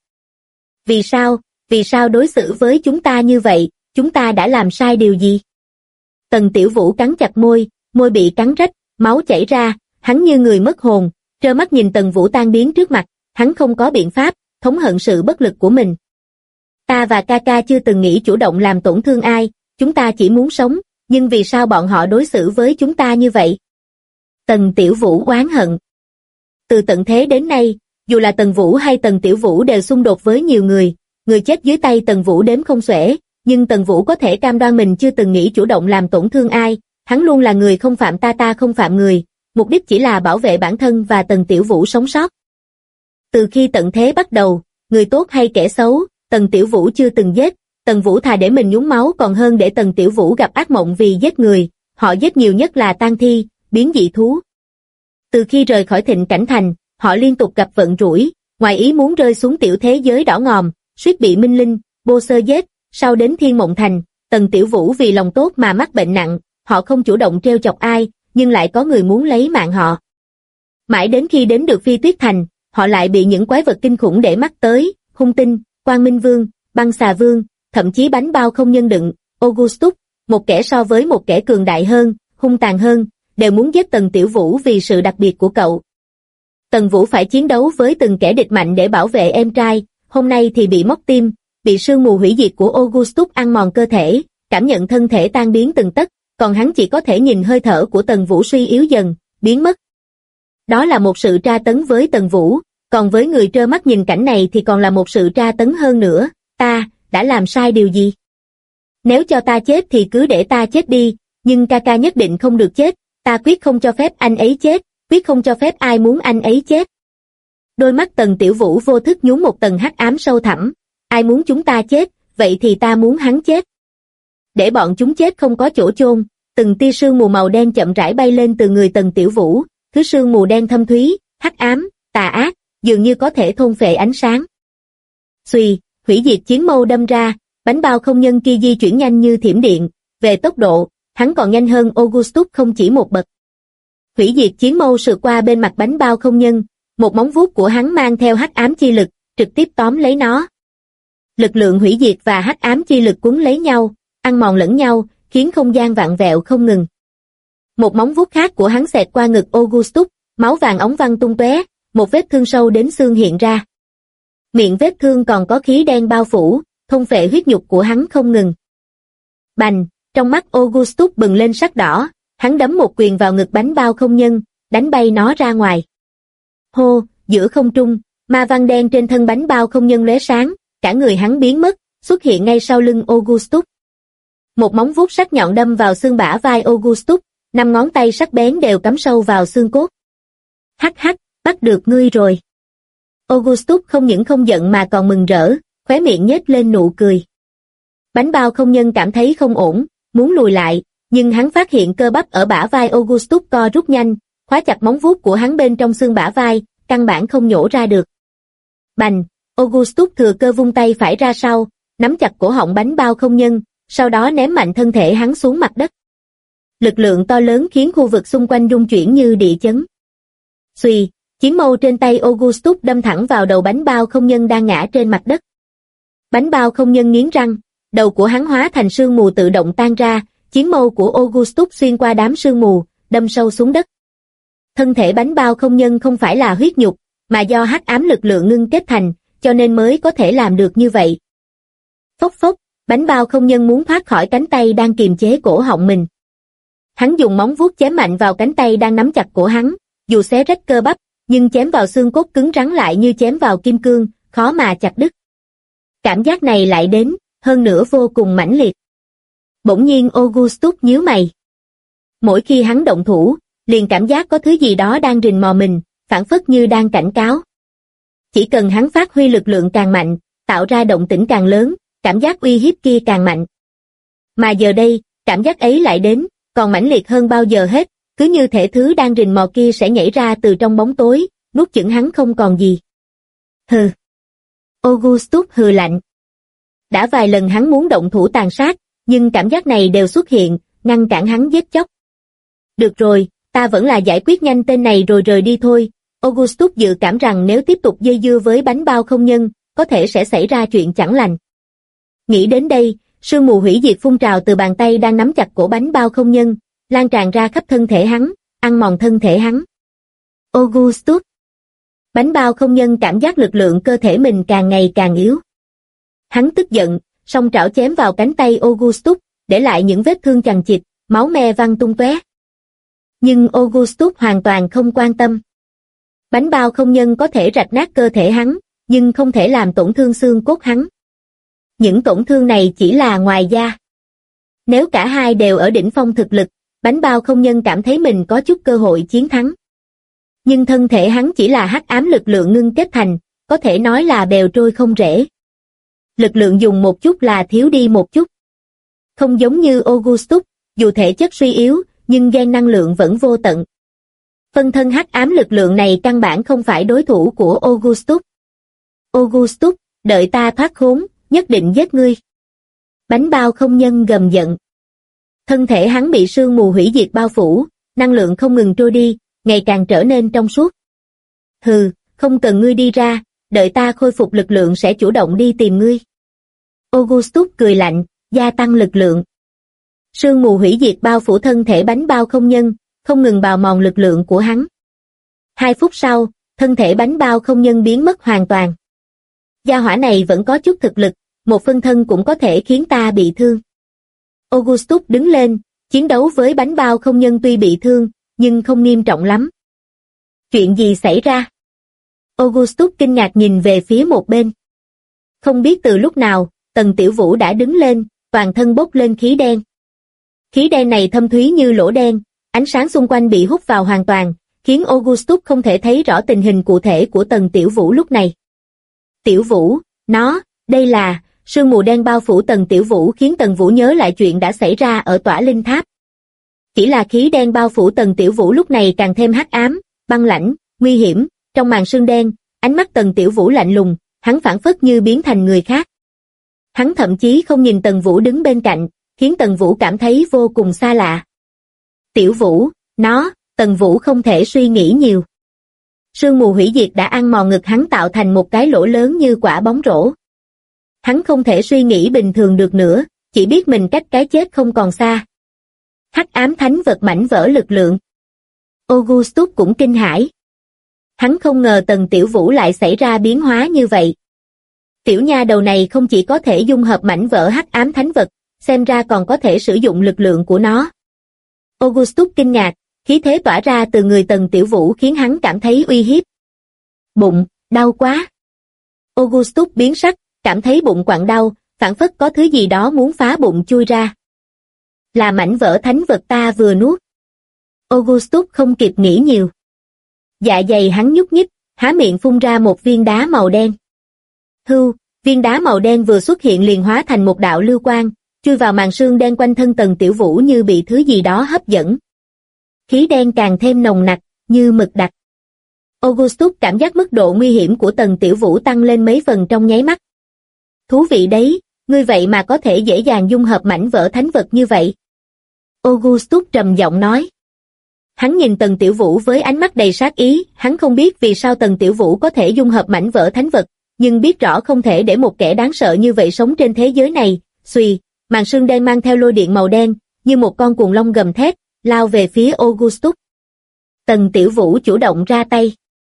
Vì sao đối xử với chúng ta như vậy, chúng ta đã làm sai điều gì? Tần Tiểu Vũ cắn chặt môi, môi bị cắn rách, máu chảy ra, hắn như người mất hồn, trơ mắt nhìn Tần Vũ tan biến trước mặt, hắn không có biện pháp, thống hận sự bất lực của mình. Ta và ca ca chưa từng nghĩ chủ động làm tổn thương ai, chúng ta chỉ muốn sống, nhưng vì sao bọn họ đối xử với chúng ta như vậy? Tần Tiểu Vũ oán hận. Từ tận thế đến nay, dù là Tần Vũ hay Tần Tiểu Vũ đều xung đột với nhiều người chết dưới tay Tần Vũ đếm không xuể, nhưng Tần Vũ có thể cam đoan mình chưa từng nghĩ chủ động làm tổn thương ai, hắn luôn là người không phạm ta ta không phạm người, mục đích chỉ là bảo vệ bản thân và Tần Tiểu Vũ sống sót. Từ khi tận thế bắt đầu, người tốt hay kẻ xấu, Tần Tiểu Vũ chưa từng giết, Tần Vũ thà để mình nhúng máu còn hơn để Tần Tiểu Vũ gặp ác mộng vì giết người, họ giết nhiều nhất là tang thi, biến dị thú. Từ khi rời khỏi Thịnh Cảnh Thành, họ liên tục gặp vận rủi, ngoài ý muốn rơi xuống tiểu thế giới đỏ ngòm, suýt bị Minh Linh, Bô Sơ giết, sau đến Thiên Mộng Thành, Tần Tiểu Vũ vì lòng tốt mà mắc bệnh nặng, họ không chủ động trêu chọc ai, nhưng lại có người muốn lấy mạng họ. Mãi đến khi đến được Phi Tuyết Thành, họ lại bị những quái vật kinh khủng để mắt tới, Hung Tinh, Quang Minh Vương, Băng Xà Vương, thậm chí bánh bao không nhân đựng, Augustus, một kẻ so với một kẻ cường đại hơn, hung tàn hơn, đều muốn giết Tần Tiểu Vũ vì sự đặc biệt của cậu. Tần Vũ phải chiến đấu với từng kẻ địch mạnh để bảo vệ em trai, hôm nay thì bị móc tim, bị sương mù hủy diệt của Augustus ăn mòn cơ thể, cảm nhận thân thể tan biến từng tấc, còn hắn chỉ có thể nhìn hơi thở của Tần Vũ suy yếu dần, biến mất. Đó là một sự tra tấn với Tần Vũ, còn với người trơ mắt nhìn cảnh này thì còn là một sự tra tấn hơn nữa, ta đã làm sai điều gì? Nếu cho ta chết thì cứ để ta chết đi, nhưng ca ca nhất định không được chết, ta quyết không cho phép anh ấy chết, quyết không cho phép ai muốn anh ấy chết. Đôi mắt Tần Tiểu Vũ vô thức nhún một tầng hắc ám sâu thẳm, ai muốn chúng ta chết, vậy thì ta muốn hắn chết. Để bọn chúng chết không có chỗ chôn, từng tia sương mù màu đen chậm rãi bay lên từ người Tần Tiểu Vũ, thứ sương mù đen thâm thúy, hắc ám, tà ác, dường như có thể thôn phệ ánh sáng. Xuy, hủy diệt chiến mâu đâm ra, bánh bao không nhân kia di chuyển nhanh như thiểm điện, về tốc độ, hắn còn nhanh hơn Augustus không chỉ một bậc. Hủy diệt chiến mâu sượt qua bên mặt bánh bao không nhân, một móng vuốt của hắn mang theo hắc ám chi lực, trực tiếp tóm lấy nó. Lực lượng hủy diệt và hắc ám chi lực cuốn lấy nhau, ăn mòn lẫn nhau, khiến không gian vặn vẹo không ngừng. Một móng vuốt khác của hắn xẹt qua ngực Augustus, máu vàng óng văng tung tóe, một vết thương sâu đến xương hiện ra. Miệng vết thương còn có khí đen bao phủ, thôn phệ huyết nhục của hắn không ngừng. Bành, trong mắt Augustus bừng lên sắc đỏ, hắn đấm một quyền vào ngực bánh bao không nhân, đánh bay nó ra ngoài. Hô, giữa không trung, ma văn đen trên thân bánh bao không nhân lóe sáng, cả người hắn biến mất, xuất hiện ngay sau lưng Augustus. Một móng vuốt sắc nhọn đâm vào xương bả vai Augustus, 5 ngón tay sắc bén đều cắm sâu vào xương cốt. Hắc hắc, bắt được ngươi rồi. Augustus không những không giận mà còn mừng rỡ, khóe miệng nhếch lên nụ cười. Bánh bao không nhân cảm thấy không ổn, muốn lùi lại, nhưng hắn phát hiện cơ bắp ở bả vai Augustus co rút nhanh, khóa chặt móng vuốt của hắn bên trong xương bả vai, căn bản không nhổ ra được. Bành, Augustus thừa cơ vung tay phải ra sau, nắm chặt cổ họng bánh bao không nhân, sau đó ném mạnh thân thể hắn xuống mặt đất. Lực lượng to lớn khiến khu vực xung quanh rung chuyển như địa chấn. Xuy, chiến mâu trên tay Augustus đâm thẳng vào đầu bánh bao không nhân đang ngã trên mặt đất. Bánh bao không nhân nghiến răng, đầu của hắn hóa thành sương mù tự động tan ra, chiến mâu của Augustus xuyên qua đám sương mù, đâm sâu xuống đất. Thân thể bánh bao không nhân không phải là huyết nhục, mà do hắc ám lực lượng ngưng kết thành, cho nên mới có thể làm được như vậy. Phốc phốc, bánh bao không nhân muốn thoát khỏi cánh tay đang kiềm chế cổ họng mình. Hắn dùng móng vuốt chém mạnh vào cánh tay đang nắm chặt cổ hắn, dù xé rách cơ bắp, nhưng chém vào xương cốt cứng rắn lại như chém vào kim cương, khó mà chặt đứt. Cảm giác này lại đến, hơn nữa vô cùng mãnh liệt. Bỗng nhiên Augustus nhíu mày. Mỗi khi hắn động thủ, liền cảm giác có thứ gì đó đang rình mò mình, phảng phất như đang cảnh cáo. Chỉ cần hắn phát huy lực lượng càng mạnh, tạo ra động tĩnh càng lớn, cảm giác uy hiếp kia càng mạnh. Mà giờ đây, cảm giác ấy lại đến, còn mãnh liệt hơn bao giờ hết, cứ như thể thứ đang rình mò kia sẽ nhảy ra từ trong bóng tối, nuốt chửng hắn không còn gì. Hừ. Augustus hừ lạnh. Đã vài lần hắn muốn động thủ tàn sát, nhưng cảm giác này đều xuất hiện, ngăn cản hắn giết chóc. Được rồi, ta vẫn là giải quyết nhanh tên này rồi rời đi thôi. Augustus dự cảm rằng nếu tiếp tục dây dưa với bánh bao không nhân, có thể sẽ xảy ra chuyện chẳng lành. Nghĩ đến đây, sương mù hủy diệt phun trào từ bàn tay đang nắm chặt cổ bánh bao không nhân, lan tràn ra khắp thân thể hắn, ăn mòn thân thể hắn. Augustus. Bánh bao không nhân cảm giác lực lượng cơ thể mình càng ngày càng yếu. Hắn tức giận, song trảo chém vào cánh tay Augustus, để lại những vết thương chằng chịt, máu me văng tung tóe. Nhưng Augustus hoàn toàn không quan tâm. Bánh bao không nhân có thể rạch nát cơ thể hắn, nhưng không thể làm tổn thương xương cốt hắn. Những tổn thương này chỉ là ngoài da. Nếu cả hai đều ở đỉnh phong thực lực, bánh bao không nhân cảm thấy mình có chút cơ hội chiến thắng. Nhưng thân thể hắn chỉ là hắc ám lực lượng ngưng kết thành, có thể nói là bèo trôi không rễ. Lực lượng dùng một chút là thiếu đi một chút. Không giống như Augustus, dù thể chất suy yếu, nhưng gen năng lượng vẫn vô tận. Phân thân hắc ám lực lượng này căn bản không phải đối thủ của Augustus. Augustus, đợi ta thoát khốn, nhất định giết ngươi. Bánh bao không nhân gầm giận. Thân thể hắn bị sương mù hủy diệt bao phủ, năng lượng không ngừng trôi đi, ngày càng trở nên trong suốt. Hừ, không cần ngươi đi ra, đợi ta khôi phục lực lượng sẽ chủ động đi tìm ngươi. Augustus cười lạnh, gia tăng lực lượng. Sương mù hủy diệt bao phủ thân thể bánh bao không nhân, không ngừng bào mòn lực lượng của hắn. 2 phút sau, thân thể bánh bao không nhân biến mất hoàn toàn. Gia hỏa này vẫn có chút thực lực, một phân thân cũng có thể khiến ta bị thương. Augustus đứng lên, chiến đấu với bánh bao không nhân tuy bị thương, nhưng không nghiêm trọng lắm. Chuyện gì xảy ra? Augustus kinh ngạc nhìn về phía một bên. Không biết từ lúc nào, Tần Tiểu Vũ đã đứng lên, toàn thân bốc lên khí đen. Khí đen này thâm thúy như lỗ đen, ánh sáng xung quanh bị hút vào hoàn toàn, khiến Augustus không thể thấy rõ tình hình cụ thể của Tần Tiểu Vũ lúc này. Tiểu Vũ, đây là, sương mù đen bao phủ Tần Tiểu Vũ khiến Tần Vũ nhớ lại chuyện đã xảy ra ở Tỏa Linh Tháp. Chỉ là khí đen bao phủ Tần Tiểu Vũ lúc này càng thêm hắc ám, băng lãnh, nguy hiểm, trong màn sương đen, ánh mắt Tần Tiểu Vũ lạnh lùng, hắn phảng phất như biến thành người khác. Hắn thậm chí không nhìn Tần Vũ đứng bên cạnh, khiến Tần Vũ cảm thấy vô cùng xa lạ. Tiểu Vũ, Tần Vũ không thể suy nghĩ nhiều. Sương mù hủy diệt đã ăn mòn ngực hắn tạo thành một cái lỗ lớn như quả bóng rổ. Hắn không thể suy nghĩ bình thường được nữa, chỉ biết mình cách cái chết không còn xa. Hắc ám thánh vật mảnh vỡ lực lượng. Augustus cũng kinh hãi. Hắn không ngờ Tần Tiểu Vũ lại xảy ra biến hóa như vậy. Tiểu nha đầu này không chỉ có thể dung hợp mảnh vỡ hắc ám thánh vật, xem ra còn có thể sử dụng lực lượng của nó. Augustus kinh ngạc, khí thế tỏa ra từ người Tần Tiểu Vũ khiến hắn cảm thấy uy hiếp. Bụng, đau quá. Augustus biến sắc, cảm thấy bụng quặn đau, phảng phất có thứ gì đó muốn phá bụng chui ra. Là mảnh vỡ thánh vật ta vừa nuốt. Augustus không kịp nghĩ nhiều. Dạ dày hắn nhúc nhích, há miệng phun ra một viên đá màu đen. Viên đá màu đen vừa xuất hiện liền hóa thành một đạo lưu quang, chui vào màn sương đen quanh thân Tần Tiểu Vũ như bị thứ gì đó hấp dẫn. Khí đen càng thêm nồng nặc, như mực đặc. Augustus cảm giác mức độ nguy hiểm của Tần Tiểu Vũ tăng lên mấy phần trong nháy mắt. Thú vị đấy, ngươi vậy mà có thể dễ dàng dung hợp mảnh vỡ thánh vật như vậy. Augustus trầm giọng nói. Hắn nhìn Tần Tiểu Vũ với ánh mắt đầy sát ý, hắn không biết vì sao Tần Tiểu Vũ có thể dung hợp mảnh vỡ thánh vật, nhưng biết rõ không thể để một kẻ đáng sợ như vậy sống trên thế giới này. Xuy, màn sương đen mang theo lôi điện màu đen, như một con cuồng long gầm thét, lao về phía Augustus. Tần Tiểu Vũ chủ động ra tay.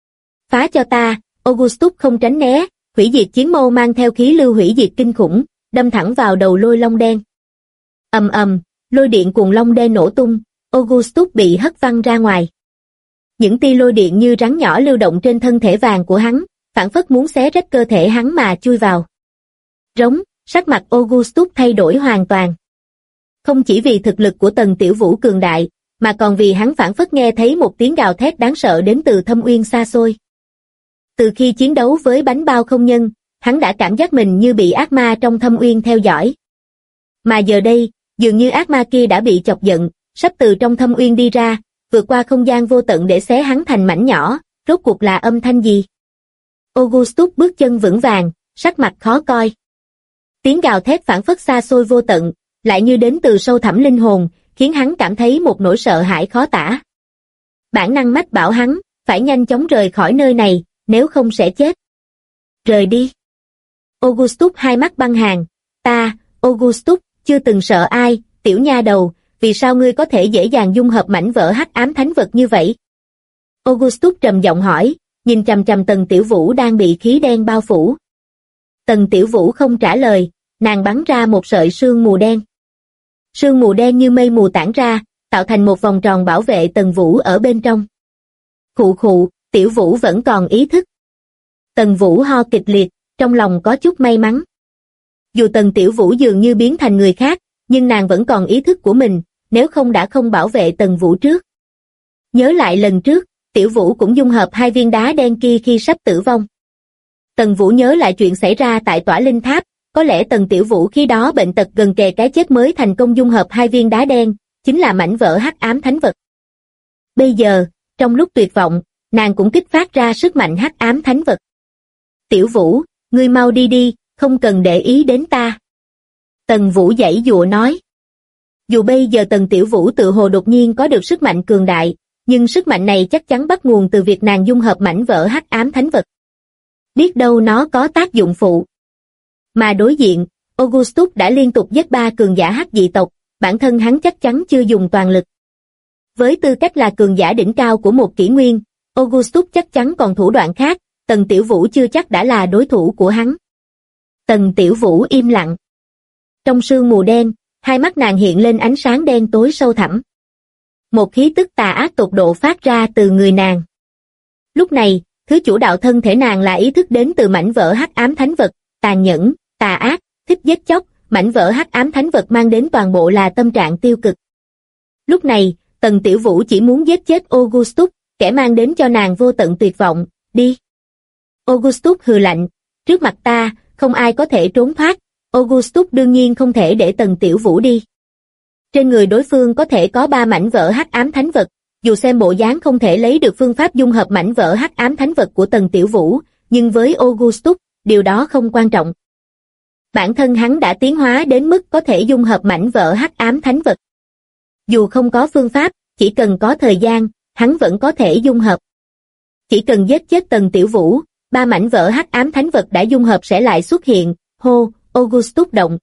Phá cho ta, Augustus không tránh né, hủy diệt chiến mâu mang theo khí lưu hủy diệt kinh khủng, đâm thẳng vào đầu lôi long đen. Ầm ầm, lôi điện cuồng long đen nổ tung, Augustus bị hất văng ra ngoài. Những tia lôi điện như rắn nhỏ lưu động trên thân thể vàng của hắn, phảng phất muốn xé rách cơ thể hắn mà chui vào. Rống, sắc mặt Augustus thay đổi hoàn toàn. Không chỉ vì thực lực của Tần Tiểu Vũ cường đại, mà còn vì hắn phảng phất nghe thấy một tiếng gào thét đáng sợ đến từ thâm uyên xa xôi. Từ khi chiến đấu với bánh bao không nhân, hắn đã cảm giác mình như bị ác ma trong thâm uyên theo dõi. Mà giờ đây, dường như ác ma kia đã bị chọc giận, sắp từ trong thâm uyên đi ra, vượt qua không gian vô tận để xé hắn thành mảnh nhỏ, rốt cuộc là âm thanh gì? Augustus bước chân vững vàng, sắc mặt khó coi. Tiếng gào thét phảng phất xa xôi vô tận, lại như đến từ sâu thẳm linh hồn, khiến hắn cảm thấy một nỗi sợ hãi khó tả. Bản năng mách bảo hắn, phải nhanh chóng rời khỏi nơi này, nếu không sẽ chết. Rời đi. Augustus hai mắt băng hàn. Augustus, chưa từng sợ ai, tiểu nha đầu, vì sao ngươi có thể dễ dàng dung hợp mảnh vỡ hắc ám thánh vật như vậy? Augustus trầm giọng hỏi, nhìn chằm chằm Tần Tiểu Vũ đang bị khí đen bao phủ. Tần Tiểu Vũ không trả lời, nàng bắn ra một sợi sương mù đen. Sương mù đen như mây mù tản ra, tạo thành một vòng tròn bảo vệ Tần Vũ ở bên trong. Khụ khụ, Tiểu Vũ vẫn còn ý thức. Tần Vũ ho kịch liệt, trong lòng có chút may mắn. Dù Tần Tiểu Vũ dường như biến thành người khác, nhưng nàng vẫn còn ý thức của mình, nếu không đã không bảo vệ Tần Vũ trước. Nhớ lại lần trước, Tiểu Vũ cũng dung hợp hai viên đá đen kia khi sắp tử vong. Tần Vũ nhớ lại chuyện xảy ra tại Tỏa Linh Tháp, có lẽ Tần Tiểu Vũ khi đó bệnh tật gần kề cái chết mới thành công dung hợp hai viên đá đen, chính là mảnh vỡ hắc ám thánh vật. Bây giờ, trong lúc tuyệt vọng, nàng cũng kích phát ra sức mạnh hắc ám thánh vật. Tiểu Vũ, ngươi mau đi đi, không cần để ý đến ta. Tần Vũ giãy giụa nói. Dù bây giờ Tần Tiểu Vũ tự hồ đột nhiên có được sức mạnh cường đại, nhưng sức mạnh này chắc chắn bắt nguồn từ việc nàng dung hợp mảnh vỡ hắc ám thánh vật. Biết đâu nó có tác dụng phụ. Mà đối diện, Augustus đã liên tục giết 3 cường giả hắc dị tộc, bản thân hắn chắc chắn chưa dùng toàn lực. Với tư cách là cường giả đỉnh cao của một kỷ nguyên, Augustus chắc chắn còn thủ đoạn khác, Tần Tiểu Vũ chưa chắc đã là đối thủ của hắn. Tần Tiểu Vũ im lặng. Trong sương mù đen, hai mắt nàng hiện lên ánh sáng đen tối sâu thẳm. Một khí tức tà ác tột độ phát ra từ người nàng. Lúc này, thứ chủ đạo thân thể nàng là ý thức đến từ mảnh vỡ hắc ám thánh vật, tàn nhẫn, tà ác, thích giết chóc, mảnh vỡ hắc ám thánh vật mang đến toàn bộ là tâm trạng tiêu cực. Lúc này, Tần Tiểu Vũ chỉ muốn giết chết Augustus, kẻ mang đến cho nàng vô tận tuyệt vọng, đi. Augustus hừ lạnh, trước mặt ta, không ai có thể trốn thoát, Augustus đương nhiên không thể để Tần Tiểu Vũ đi. Trên người đối phương có thể có 3 mảnh vỡ hắc ám thánh vật, dù xem bộ dáng không thể lấy được phương pháp dung hợp mảnh vỡ hắc ám thánh vật của Tần Tiểu Vũ, nhưng với Augustus, điều đó không quan trọng. Bản thân hắn đã tiến hóa đến mức có thể dung hợp mảnh vỡ hắc ám thánh vật. Dù không có phương pháp, chỉ cần có thời gian, hắn vẫn có thể dung hợp. Chỉ cần giết chết Tần Tiểu Vũ, 3 mảnh vỡ hắc ám thánh vật đã dung hợp sẽ lại xuất hiện, hô, Augustus động.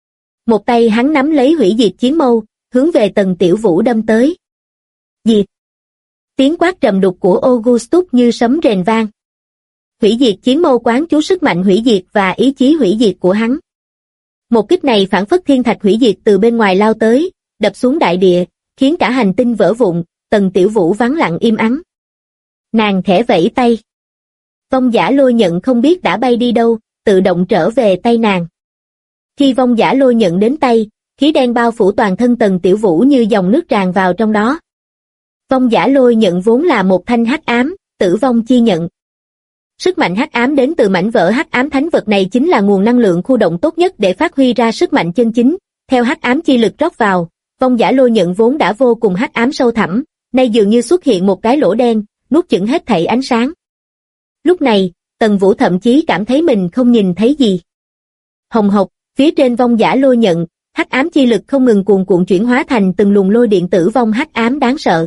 Một tay hắn nắm lấy hủy diệt chiến mâu, hướng về Tần Tiểu Vũ đâm tới. Diệt! Tiếng quát trầm đục của Augustus như sấm rền vang. Hủy diệt chiến mâu quán chú sức mạnh hủy diệt và ý chí hủy diệt của hắn. Một kích này phảng phất thiên thạch hủy diệt từ bên ngoài lao tới, đập xuống đại địa, khiến cả hành tinh vỡ vụn, Tần Tiểu Vũ vắng lặng im ắng. Nàng khẽ vẫy tay. Vong giả lôi nhận không biết đã bay đi đâu, tự động trở về tay nàng. Khi vong giả lôi nhận đến tay, khí đen bao phủ toàn thân Tần Tiểu Vũ như dòng nước tràn vào trong đó. Vong giả lôi nhận vốn là một thanh hắc ám, tử vong chi nhận. Sức mạnh hắc ám đến từ mảnh vỡ hắc ám thánh vật này chính là nguồn năng lượng khu động tốt nhất để phát huy ra sức mạnh chân chính. Theo hắc ám chi lực rót vào, vong giả lôi nhận vốn đã vô cùng hắc ám sâu thẳm, nay dường như xuất hiện một cái lỗ đen, nuốt chửng hết thảy ánh sáng. Lúc này, Tần Vũ thậm chí cảm thấy mình không nhìn thấy gì. Hồng hộc, phía trên vong giả lôi nhận, hắc ám chi lực không ngừng cuồn cuộn chuyển hóa thành từng luồng lôi điện tử vong hắc ám đáng sợ.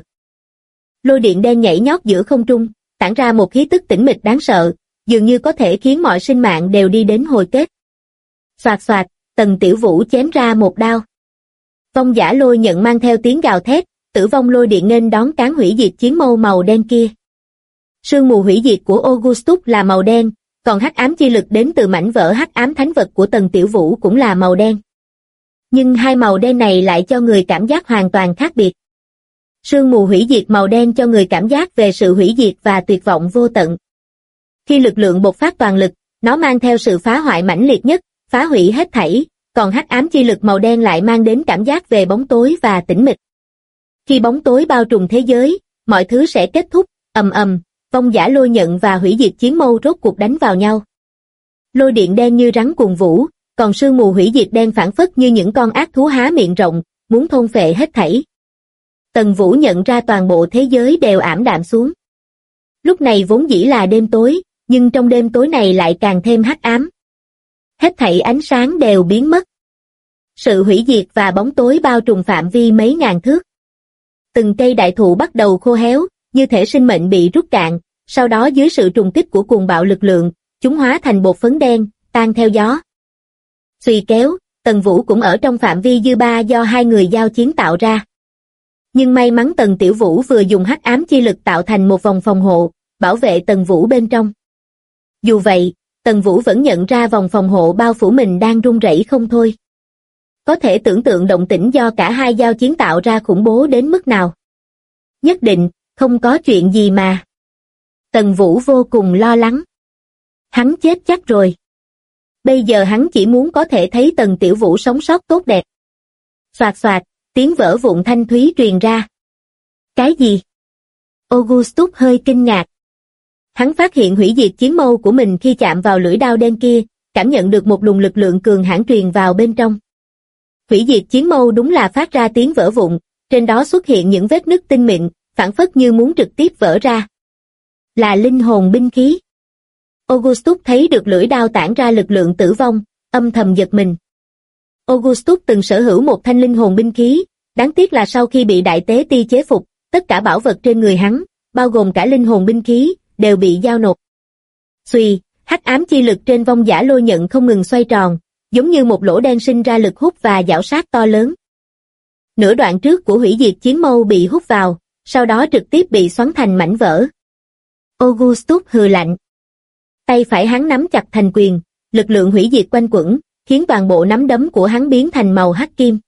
Lôi điện đen nhảy nhót giữa không trung, tản ra một khí tức tĩnh mịch đáng sợ, dường như có thể khiến mọi sinh mạng đều đi đến hồi kết. Xoạt xoạt, Tần Tiểu Vũ chém ra một đao. Vong giả lôi nhận mang theo tiếng gào thét, tử vong lôi điện nên đón cán hủy diệt chiến mâu màu đen kia. Sương mù hủy diệt của Augustus là màu đen, còn hắc ám chi lực đến từ mảnh vỡ hắc ám thánh vật của Tần Tiểu Vũ cũng là màu đen. Nhưng hai màu đen này lại cho người cảm giác hoàn toàn khác biệt. Sương mù hủy diệt màu đen cho người cảm giác về sự hủy diệt và tuyệt vọng vô tận. Khi lực lượng bộc phát toàn lực, nó mang theo sự phá hoại mãnh liệt nhất, phá hủy hết thảy, còn hắc ám chi lực màu đen lại mang đến cảm giác về bóng tối và tĩnh mịch. Khi bóng tối bao trùm thế giới, mọi thứ sẽ kết thúc, ầm ầm, vong giả lôi nhận và hủy diệt chiến mâu rốt cuộc đánh vào nhau. Lôi điện đen như rắn cuồng vũ, còn sương mù hủy diệt đen phảng phất như những con ác thú há miệng rộng, muốn thôn phệ hết thảy. Tần Vũ nhận ra toàn bộ thế giới đều ảm đạm xuống. Lúc này vốn dĩ là đêm tối, nhưng trong đêm tối này lại càng thêm hắc ám. Hết thảy ánh sáng đều biến mất. Sự hủy diệt và bóng tối bao trùm phạm vi mấy ngàn thước. Từng cây đại thụ bắt đầu khô héo, như thể sinh mệnh bị rút cạn, sau đó dưới sự trùng kích của cuồng bạo lực lượng, chúng hóa thành bột phấn đen, tan theo gió. Xuy kéo, Tần Vũ cũng ở trong phạm vi dư ba do hai người giao chiến tạo ra. Nhưng may mắn Tần Tiểu Vũ vừa dùng hắc ám chi lực tạo thành một vòng phòng hộ, bảo vệ Tần Vũ bên trong. Dù vậy, Tần Vũ vẫn nhận ra vòng phòng hộ bao phủ mình đang rung rẩy không thôi. Có thể tưởng tượng động tĩnh do cả hai giao chiến tạo ra khủng bố đến mức nào. Nhất định, không có chuyện gì mà. Tần Vũ vô cùng lo lắng. Hắn chết chắc rồi. Bây giờ hắn chỉ muốn có thể thấy Tần Tiểu Vũ sống sót tốt đẹp. Xoạt xoạt, tiếng vỡ vụn thanh thúy truyền ra. Cái gì? Augustus hơi kinh ngạc. Hắn phát hiện hủy diệt chiến mâu của mình khi chạm vào lưỡi đao đen kia, cảm nhận được một luồng lực lượng cường hãn truyền vào bên trong. Hủy diệt chiến mâu đúng là phát ra tiếng vỡ vụn, trên đó xuất hiện những vết nứt tinh mịn, phảng phất như muốn trực tiếp vỡ ra. Là linh hồn binh khí. Augustus thấy được lưỡi đao tản ra lực lượng tử vong, âm thầm giật mình. Augustus từng sở hữu một thanh linh hồn binh khí, đáng tiếc là sau khi bị Đại Tế Ti chế phục, tất cả bảo vật trên người hắn, bao gồm cả linh hồn binh khí, đều bị giao nộp. Xuy, hắc ám chi lực trên vong giả lôi nhận không ngừng xoay tròn, giống như một lỗ đen sinh ra lực hút và giảo sát to lớn. Nửa đoạn trước của hủy diệt chiến mâu bị hút vào, sau đó trực tiếp bị xoắn thành mảnh vỡ. Augustus hừ lạnh. Tay phải hắn nắm chặt thành quyền, lực lượng hủy diệt quanh quẩn, khiến toàn bộ nắm đấm của hắn biến thành màu hắc kim.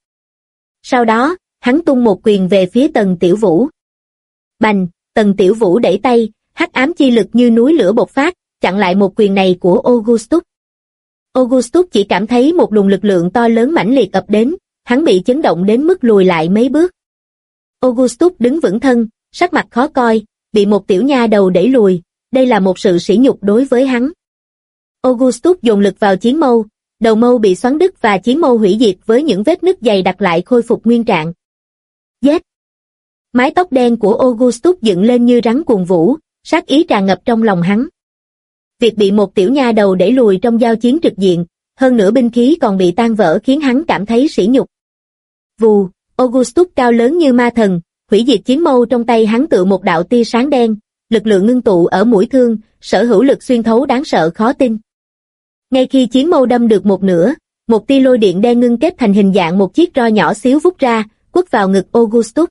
Sau đó, hắn tung một quyền về phía Tần Tiểu Vũ. Bành, Tần Tiểu Vũ đẩy tay, hắc ám chi lực như núi lửa bộc phát, chặn lại một quyền này của Augustus. Augustus chỉ cảm thấy một luồng lực lượng to lớn mãnh liệt ập đến, hắn bị chấn động đến mức lùi lại mấy bước. Augustus đứng vững thân, sắc mặt khó coi, bị một tiểu nha đầu đẩy lùi, đây là một sự sỉ nhục đối với hắn. Augustus dồn lực vào chiến mâu, đầu mâu bị xoắn đứt và chiến mâu hủy diệt với những vết nứt dày đặc lại khôi phục nguyên trạng. Giết! Mái tóc đen của Augustus dựng lên như rắn cuồng vũ, sát ý tràn ngập trong lòng hắn. Việc bị một tiểu nha đầu đẩy lùi trong giao chiến trực diện, hơn nữa binh khí còn bị tan vỡ khiến hắn cảm thấy sỉ nhục. Vù, Augustus cao lớn như ma thần, hủy diệt chiến mâu trong tay hắn tựa một đạo tia sáng đen, lực lượng ngưng tụ ở mũi thương, sở hữu lực xuyên thấu đáng sợ khó tin. Ngay khi chiến mâu đâm được một nửa, một tia lôi điện đen ngưng kết thành hình dạng một chiếc roi nhỏ xíu vút ra, quất vào ngực Augustus.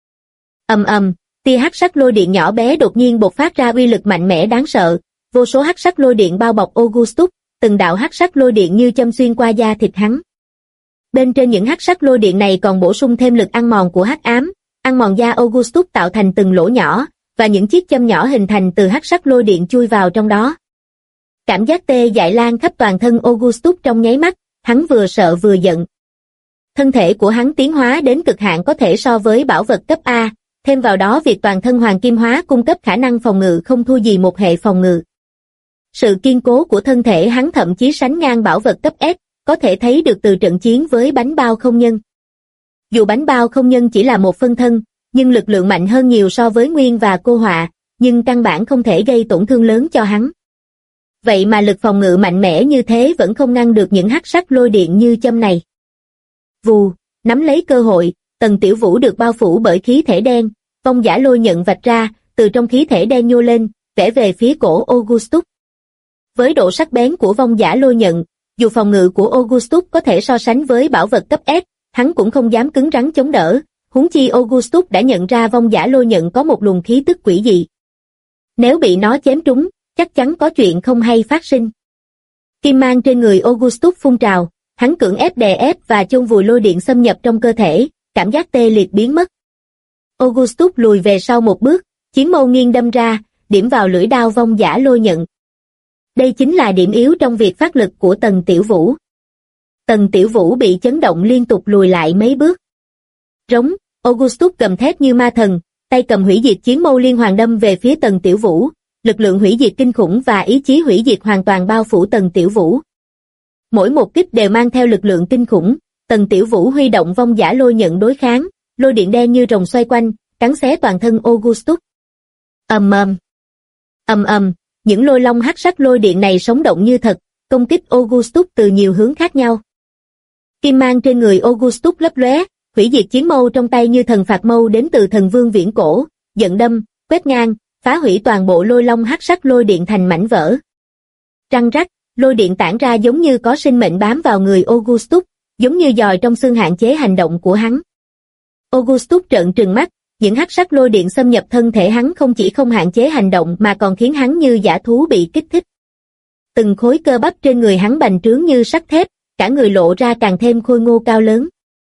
Ầm ầm, tia hắc sắc lôi điện nhỏ bé đột nhiên bộc phát ra uy lực mạnh mẽ đáng sợ, vô số hắc sắc lôi điện bao bọc Augustus, từng đạo hắc sắc lôi điện như châm xuyên qua da thịt hắn. Bên trên những hắc sắc lôi điện này còn bổ sung thêm lực ăn mòn của hắc ám, ăn mòn da Augustus tạo thành từng lỗ nhỏ, và những chiếc châm nhỏ hình thành từ hắc sắc lôi điện chui vào trong đó. Cảm giác tê dại lan khắp toàn thân Augustus trong nháy mắt, hắn vừa sợ vừa giận. Thân thể của hắn tiến hóa đến cực hạn có thể so với bảo vật cấp A, thêm vào đó việc toàn thân hoàng kim hóa cung cấp khả năng phòng ngự không thua gì một hệ phòng ngự. Sự kiên cố của thân thể hắn thậm chí sánh ngang bảo vật cấp S, có thể thấy được từ trận chiến với bánh bao không nhân. Dù bánh bao không nhân chỉ là một phân thân, nhưng lực lượng mạnh hơn nhiều so với Nguyên và Cô Họa, nhưng căn bản không thể gây tổn thương lớn cho hắn. Vậy mà lực phòng ngự mạnh mẽ như thế vẫn không ngăn được những hắc sắc lôi điện như châm này. Vù, nắm lấy cơ hội, Tần Tiểu Vũ được bao phủ bởi khí thể đen, vong giả lôi nhận vạch ra, từ trong khí thể đen nhô lên, vẽ về phía cổ Augustus. Với độ sắc bén của vong giả lôi nhận, dù phòng ngự của Augustus có thể so sánh với bảo vật cấp S, hắn cũng không dám cứng rắn chống đỡ, huống chi Augustus đã nhận ra vong giả lôi nhận có một luồng khí tức quỷ dị. Nếu bị nó chém trúng, chắc chắn có chuyện không hay phát sinh. Kim mang trên người Augustus phun trào, hắn cưỡng ép đè ép và chôn vùi lôi điện xâm nhập trong cơ thể, cảm giác tê liệt biến mất. Augustus lùi về sau một bước, chiến mâu nghiêng đâm ra, điểm vào lưỡi đao vong giả lôi nhận. Đây chính là điểm yếu trong việc phát lực của Tần Tiểu Vũ. Tần Tiểu Vũ bị chấn động liên tục lùi lại mấy bước. Rống, Augustus gầm thét như ma thần, tay cầm hủy diệt chiến mâu liên hoàn đâm về phía Tần Tiểu Vũ, lực lượng hủy diệt kinh khủng và ý chí hủy diệt hoàn toàn bao phủ Tần Tiểu Vũ. Mỗi một kích đều mang theo lực lượng kinh khủng, Tần Tiểu Vũ huy động vong giả lôi nhận đối kháng, lôi điện đen như rồng xoay quanh, cắn xé toàn thân Augustus. Ầm ầm. Ầm ầm, những lôi long hắc sắc lôi điện này sống động như thật, công kích Augustus từ nhiều hướng khác nhau. Kim mang trên người Augustus lấp lóe, hủy diệt chiến mâu trong tay như thần phạt mâu đến từ thần vương viễn cổ, giận đâm, quét ngang, phá hủy toàn bộ lôi long hắc sắc lôi điện thành mảnh vỡ. Răng rắc, lôi điện tản ra giống như có sinh mệnh bám vào người Augustus, giống như giòi trong xương hạn chế hành động của hắn. Augustus trợn trừng mắt, những hắc sắc lôi điện xâm nhập thân thể hắn không chỉ không hạn chế hành động mà còn khiến hắn như dã thú bị kích thích. Từng khối cơ bắp trên người hắn bành trướng như sắt thép, cả người lộ ra càng thêm khôi ngô cao lớn.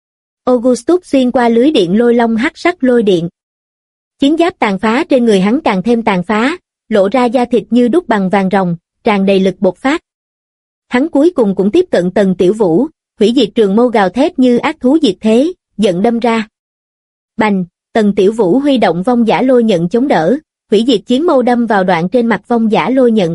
Augustus xuyên qua lưới điện lôi long hắc sắc lôi điện. Chiến giáp tàn phá trên người hắn càng thêm tàn phá, lộ ra da thịt như đúc bằng vàng ròng, tràn đầy lực bộc phát. Hắn cuối cùng cũng tiếp cận Tần Tiểu Vũ, hủy diệt trường mâu gào thét như ác thú diệt thế, giận đâm ra. Bành, Tần Tiểu Vũ huy động vong giả lôi nhận chống đỡ, hủy diệt chiến mâu đâm vào đoạn trên mặt vong giả lôi nhận.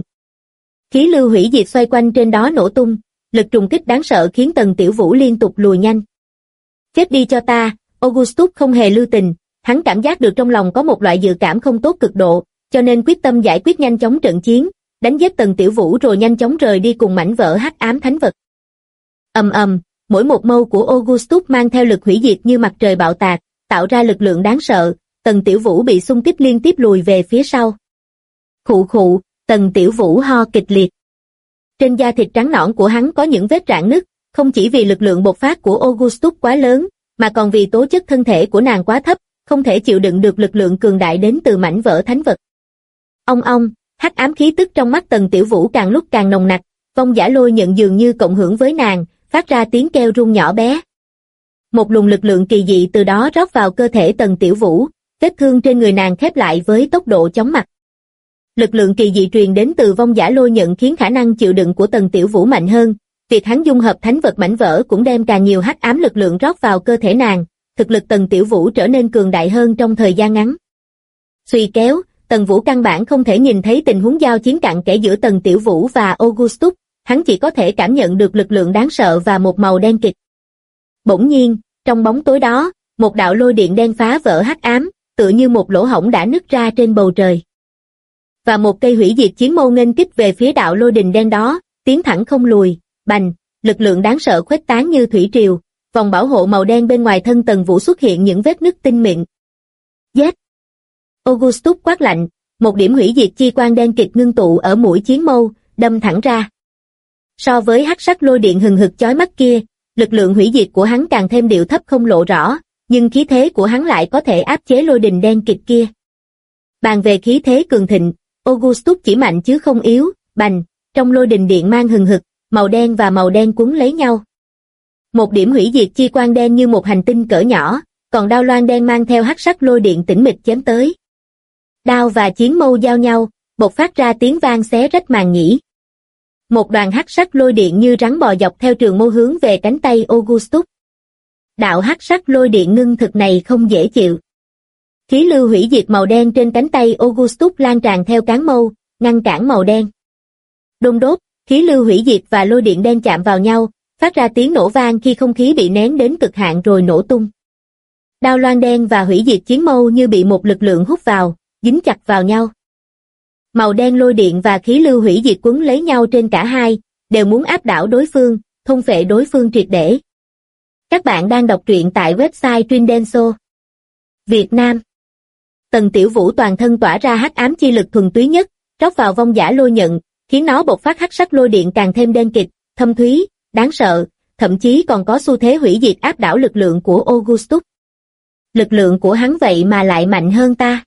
Khí lưu hủy diệt xoay quanh trên đó nổ tung, lực trùng kích đáng sợ khiến Tần Tiểu Vũ liên tục lùi nhanh. Chết đi cho ta, Augustus không hề lưu tình, hắn cảm giác được trong lòng có một loại dự cảm không tốt cực độ, cho nên quyết tâm giải quyết nhanh chóng trận chiến, đánh giết Tần Tiểu Vũ rồi nhanh chóng rời đi cùng mảnh vỡ hắc ám thánh vật. Ầm ầm, mỗi một mâu của Augustus mang theo lực hủy diệt như mặt trời bạo tạc, tạo ra lực lượng đáng sợ, Tần Tiểu Vũ bị xung kích liên tiếp lùi về phía sau. Khụ khụ, Tần Tiểu Vũ ho kịch liệt. Trên da thịt trắng nõn của hắn có những vết rạn nứt, không chỉ vì lực lượng bộc phát của Augustus quá lớn, mà còn vì tố chất thân thể của nàng quá thấp, không thể chịu đựng được lực lượng cường đại đến từ mảnh vỡ thánh vật. Ong ong, hắc ám khí tức trong mắt Tần Tiểu Vũ càng lúc càng nồng nặc, vong giả lôi nhận dường như cộng hưởng với nàng, phát ra tiếng kêu rung nhỏ bé. Một luồng lực lượng kỳ dị từ đó rót vào cơ thể Tần Tiểu Vũ, vết thương trên người nàng khép lại với tốc độ chóng mặt. Lực lượng kỳ dị truyền đến từ vong giả lôi nhận khiến khả năng chịu đựng của Tần Tiểu Vũ mạnh hơn, việc hắn dung hợp thánh vật mảnh vỡ cũng đem càng nhiều hắc ám lực lượng rót vào cơ thể nàng, thực lực Tần Tiểu Vũ trở nên cường đại hơn trong thời gian ngắn. Xuy kéo, Tần Vũ căn bản không thể nhìn thấy tình huống giao chiến cặn kẽ giữa Tần Tiểu Vũ và Augustus, hắn chỉ có thể cảm nhận được lực lượng đáng sợ và một màu đen kịt. Bỗng nhiên, trong bóng tối đó, một đạo lôi điện đen phá vỡ hắc ám, tựa như một lỗ hổng đã nứt ra trên bầu trời. Và một cây hủy diệt chiến mâu nghênh kích về phía đạo lôi đình đen đó, tiến thẳng không lùi, bành, lực lượng đáng sợ khuếch tán như thủy triều, vòng bảo hộ màu đen bên ngoài thân Tần Vũ xuất hiện những vết nứt tinh mịn. Giết! Augustus quát lạnh, một điểm hủy diệt chi quang đen kịt ngưng tụ ở mũi chiến mâu, đâm thẳng ra. So với hắc sắc lôi điện hừng hực chói mắt kia, lực lượng hủy diệt của hắn càng thêm điệu thấp không lộ rõ, nhưng khí thế của hắn lại có thể áp chế lôi đình đen kịt kia. Bàn về khí thế cường thịnh, Augustus chỉ mạnh chứ không yếu, bành, trong lôi đình điện mang hừng hực, màu đen và màu đen quấn lấy nhau. Một điểm hủy diệt chi quang đen như một hành tinh cỡ nhỏ, còn đao loan đen mang theo hắc sắc lôi điện tĩnh mịch chém tới. Đao và chiến mâu giao nhau, bộc phát ra tiếng vang xé rách màn nhĩ. Một đoàn hắc sắc lôi điện như rắn bò dọc theo trường mâu hướng về cánh tay Augustus. Đạo hắc sắc lôi điện ngưng thực này không dễ chịu. Khí lưu hủy diệt màu đen trên cánh tay Augustus lan tràn theo cán mâu, ngăn cản màu đen. Đôn đốt, khí lưu hủy diệt và lôi điện đen chạm vào nhau, phát ra tiếng nổ vang khi không khí bị nén đến cực hạn rồi nổ tung. Đao loan đen và hủy diệt chiến mâu như bị một lực lượng hút vào, dính chặt vào nhau. Màu đen lôi điện và khí lưu hủy diệt quấn lấy nhau trên cả hai, đều muốn áp đảo đối phương, thôn phệ đối phương triệt để. Các bạn đang đọc truyện tại website Trindenso. Việt Nam. Tần Tiểu Vũ toàn thân tỏa ra hắc ám chi lực thuần túy nhất, rót vào vong giả lôi nhận, khiến nó bộc phát hắc sắc lôi điện càng thêm đen kịt, thâm thúy, đáng sợ, thậm chí còn có xu thế hủy diệt áp đảo lực lượng của Augustus. Lực lượng của hắn vậy mà lại mạnh hơn ta.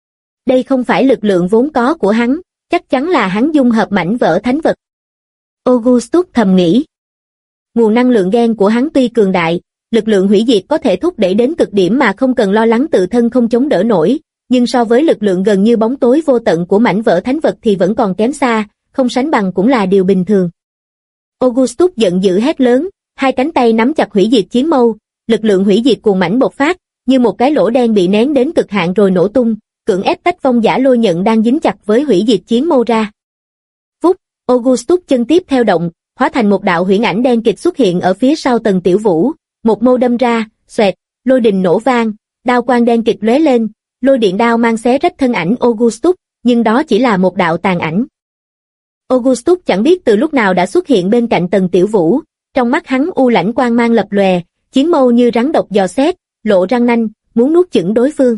Đây không phải lực lượng vốn có của hắn, chắc chắn là hắn dung hợp mảnh vỡ thánh vật. Augustus thầm nghĩ. Nguồn năng lượng gen của hắn tuy cường đại, lực lượng hủy diệt có thể thúc đẩy đến cực điểm mà không cần lo lắng tự thân không chống đỡ nổi, nhưng so với lực lượng gần như bóng tối vô tận của mảnh vỡ thánh vật thì vẫn còn kém xa, không sánh bằng cũng là điều bình thường. Augustus giận dữ hét lớn, hai cánh tay nắm chặt hủy diệt chiến mâu, lực lượng hủy diệt cuồng mãnh bộc phát, như một cái lỗ đen bị nén đến cực hạn rồi nổ tung, cưỡng ép tách vong giả lôi nhận đang dính chặt với hủy diệt chiến mâu ra. Phút, Augustus chân tiếp theo động, hóa thành một đạo huyễn ảnh đen kịt xuất hiện ở phía sau Tần Tiểu Vũ, một mâu đâm ra, xoẹt, lôi đình nổ vang, đao quang đen kịt lóe lên, lôi điện đao mang xé rách thân ảnh Augustus, nhưng đó chỉ là một đạo tàn ảnh. Augustus chẳng biết từ lúc nào đã xuất hiện bên cạnh Tần Tiểu Vũ, trong mắt hắn u lãnh quang mang lập lòe, chiến mâu như rắn độc dò xét, lộ răng nanh, muốn nuốt chửng đối phương.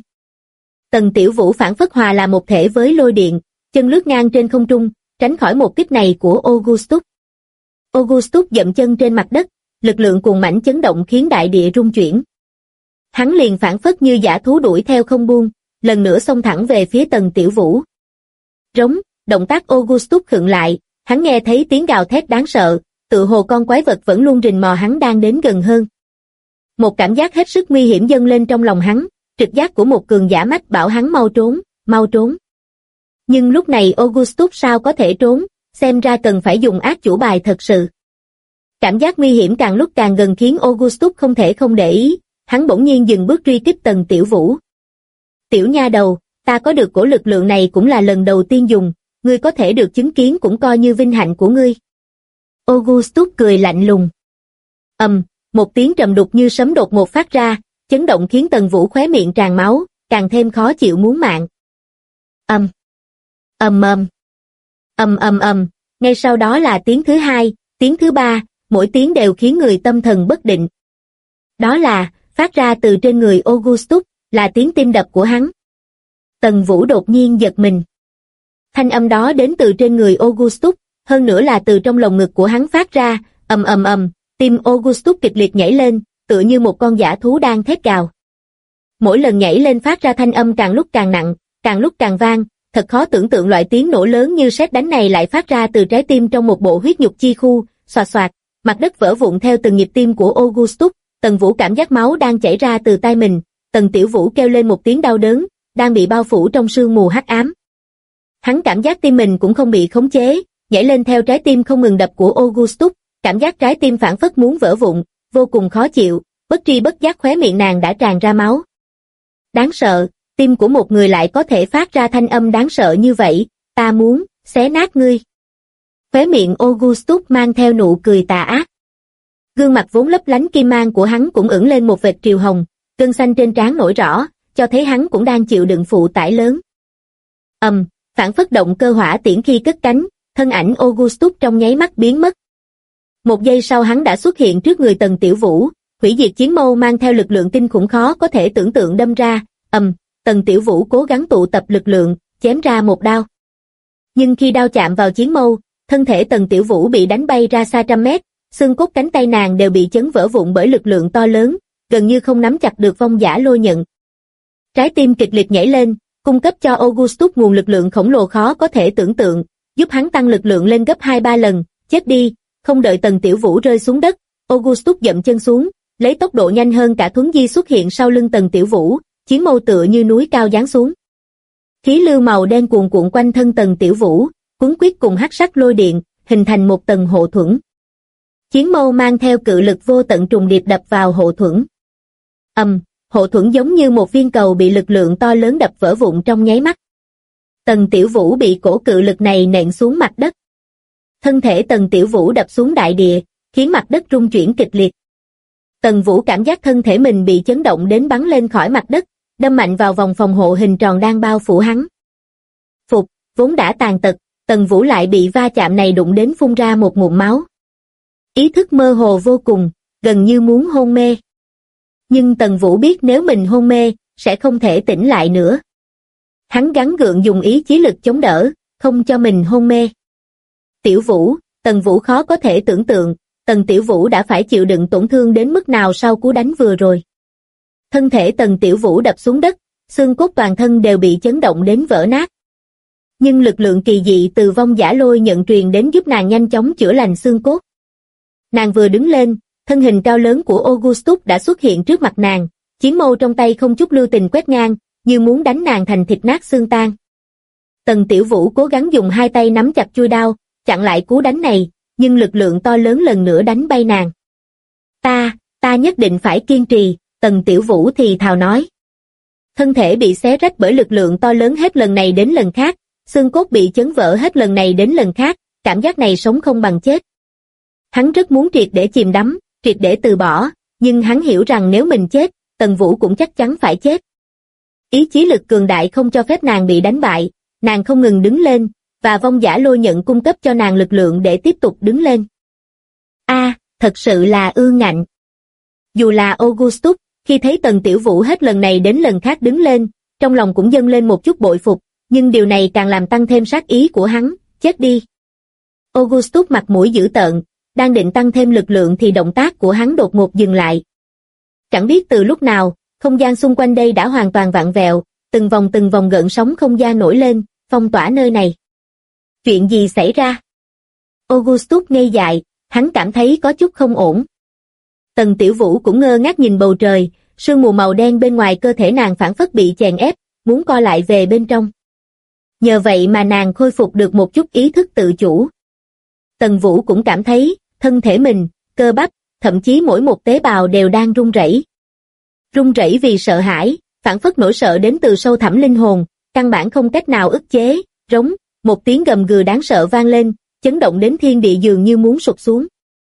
Tần Tiểu Vũ phản phất hòa là một thể với lôi điện, chân lướt ngang trên không trung, tránh khỏi một kích này của Augustus. Augustus dậm chân trên mặt đất, lực lượng cuồng mãnh chấn động khiến đại địa rung chuyển. Hắn liền phản phất như dã thú đuổi theo không buông, lần nữa xông thẳng về phía Tần Tiểu Vũ. Rống, động tác Augustus khựng lại, hắn nghe thấy tiếng gào thét đáng sợ, tự hồ con quái vật vẫn luôn rình mò hắn đang đến gần hơn. Một cảm giác hết sức nguy hiểm dâng lên trong lòng hắn, trực giác của một cường giả mách bảo hắn mau trốn, mau trốn. Nhưng lúc này Augustus sao có thể trốn, xem ra cần phải dùng ác chủ bài thật sự. Cảm giác nguy hiểm càng lúc càng gần khiến Augustus không thể không để ý, hắn bỗng nhiên dừng bước truy kích Tần Tiểu Vũ. Tiểu nha đầu, ta có được cổ lực lượng này cũng là lần đầu tiên dùng, ngươi có thể được chứng kiến cũng coi như vinh hạnh của ngươi. Augustus cười lạnh lùng. Một tiếng trầm đục như sấm đột ngột phát ra, chấn động khiến Tần Vũ khóe miệng tràn máu, càng thêm khó chịu muốn mạng. Ngay sau đó là tiếng thứ hai, tiếng thứ ba, mỗi tiếng đều khiến người tâm thần bất định. Đó là, phát ra từ trên người Augustus, là tiếng tim đập của hắn. Tần Vũ đột nhiên giật mình. Thanh âm đó đến từ trên người Augustus, hơn nữa là từ trong lồng ngực của hắn phát ra, tim Augustus kịch liệt nhảy lên, tựa như một con dã thú đang thét gào. Mỗi lần nhảy lên phát ra thanh âm càng lúc càng nặng, càng lúc càng vang, thật khó tưởng tượng loại tiếng nổ lớn như sét đánh này lại phát ra từ trái tim trong một bộ huyết nhục chi khu, xoạt xoạt, mặt đất vỡ vụn theo từng nhịp tim của Augustus, Tần Vũ cảm giác máu đang chảy ra từ tai mình, Tần Tiểu Vũ kêu lên một tiếng đau đớn, đang bị bao phủ trong sương mù hắc ám. Hắn cảm giác tim mình cũng không bị khống chế, nhảy lên theo trái tim không ngừng đập của Augustus, cảm giác trái tim phảng phất muốn vỡ vụn, vô cùng khó chịu. bất tri bất giác khóe miệng nàng đã tràn ra máu. Đáng sợ, tim của một người lại có thể phát ra thanh âm đáng sợ như vậy, ta muốn xé nát ngươi. Khóe miệng Augustus mang theo nụ cười tà ác. Gương mặt vốn lấp lánh kim mang của hắn cũng ửng lên một vệt triều hồng, gân xanh trên trán nổi rõ, cho thấy hắn cũng đang chịu đựng phụ tải lớn. Phản phất động cơ hỏa tiễn khi cất cánh, thân ảnh Augustus trong nháy mắt biến mất. Một giây sau hắn đã xuất hiện trước người Tần Tiểu Vũ, hủy diệt chiến mâu mang theo lực lượng kinh khủng khó có thể tưởng tượng đâm ra, Tần Tiểu Vũ cố gắng tụ tập lực lượng, chém ra một đao. Nhưng khi đao chạm vào chiến mâu, thân thể Tần Tiểu Vũ bị đánh bay ra xa trăm mét, xương cốt cánh tay nàng đều bị chấn vỡ vụn bởi lực lượng to lớn, gần như không nắm chặt được vong giả lôi nhận. Trái tim kịch liệt nhảy lên, cung cấp cho Augustus nguồn lực lượng khổng lồ khó có thể tưởng tượng, giúp hắn tăng lực lượng lên gấp 2-3 lần, chết đi, không đợi Tần Tiểu Vũ rơi xuống đất, Augustus dậm chân xuống, lấy tốc độ nhanh hơn cả thuấn di xuất hiện sau lưng Tần Tiểu Vũ, chiến mâu tựa như núi cao giáng xuống. Khí lưu màu đen cuồn cuộn quanh thân Tần Tiểu Vũ, cuốn quýt cùng hắc sắc lôi điện, hình thành một tầng hộ thuẫn. Chiến mâu mang theo cự lực vô tận trùng điệp đập vào hộ thuẫn. Hộ thuẫn giống như một viên cầu bị lực lượng to lớn đập vỡ vụn trong nháy mắt. Tần Tiểu Vũ bị cổ cự lực này nện xuống mặt đất. Thân thể Tần Tiểu Vũ đập xuống đại địa, khiến mặt đất rung chuyển kịch liệt. Tần Vũ cảm giác thân thể mình bị chấn động đến bắn lên khỏi mặt đất, đâm mạnh vào vòng phòng hộ hình tròn đang bao phủ hắn. Phục, vốn đã tàn tật, Tần Vũ lại bị va chạm này đụng đến phun ra một ngụm máu. Ý thức mơ hồ vô cùng, gần như muốn hôn mê. Nhưng Tần Vũ biết nếu mình hôn mê, sẽ không thể tỉnh lại nữa. Hắn gắng gượng dùng ý chí lực chống đỡ, không cho mình hôn mê. Tiểu Vũ, Tần Vũ khó có thể tưởng tượng, Tần Tiểu Vũ đã phải chịu đựng tổn thương đến mức nào sau cú đánh vừa rồi. Thân thể Tần Tiểu Vũ đập xuống đất, xương cốt toàn thân đều bị chấn động đến vỡ nát. Nhưng lực lượng kỳ dị từ vong giả lôi nhận truyền đến giúp nàng nhanh chóng chữa lành xương cốt. Nàng vừa đứng lên, thân hình cao lớn của Augustus đã xuất hiện trước mặt nàng, chiến mâu trong tay không chút lưu tình quét ngang, như muốn đánh nàng thành thịt nát xương tan. Tần Tiểu Vũ cố gắng dùng hai tay nắm chặt chuôi đao, chặn lại cú đánh này, nhưng lực lượng to lớn lần nữa đánh bay nàng. Ta nhất định phải kiên trì, Tần Tiểu Vũ thì thào nói. Thân thể bị xé rách bởi lực lượng to lớn hết lần này đến lần khác, xương cốt bị chấn vỡ hết lần này đến lần khác, cảm giác này sống không bằng chết. Hắn rất muốn triệt để chìm đắm, triệt để từ bỏ, nhưng hắn hiểu rằng nếu mình chết, Tần Vũ cũng chắc chắn phải chết. Ý chí lực cường đại không cho phép nàng bị đánh bại, nàng không ngừng đứng lên, và vong giả lôi nhận cung cấp cho nàng lực lượng để tiếp tục đứng lên. Thật sự là ương ngạnh. Dù là Augustus, khi thấy Tần Tiểu Vũ hết lần này đến lần khác đứng lên, trong lòng cũng dâng lên một chút bội phục, nhưng điều này càng làm tăng thêm sát ý của hắn, chết đi. Augustus mặt mũi dữ tợn, đang định tăng thêm lực lượng thì động tác của hắn đột ngột dừng lại. Chẳng biết từ lúc nào, không gian xung quanh đây đã hoàn toàn vặn vẹo, từng vòng gợn sóng không gian nổi lên, phong tỏa nơi này. Chuyện gì xảy ra? Augustus ngây dại, hắn cảm thấy có chút không ổn. Tần Tiểu Vũ cũng ngơ ngác nhìn bầu trời, sương mù màu đen bên ngoài cơ thể nàng phảng phất bị chèn ép, muốn co lại về bên trong. Nhờ vậy mà nàng khôi phục được một chút ý thức tự chủ. Tần Vũ cũng cảm thấy, thân thể mình, cơ bắp, thậm chí mỗi một tế bào đều đang run rẩy. Run rẩy vì sợ hãi, phảng phất nỗi sợ đến từ sâu thẳm linh hồn, căn bản không cách nào ức chế, rống, một tiếng gầm gừ đáng sợ vang lên, chấn động đến thiên địa dường như muốn sụp xuống.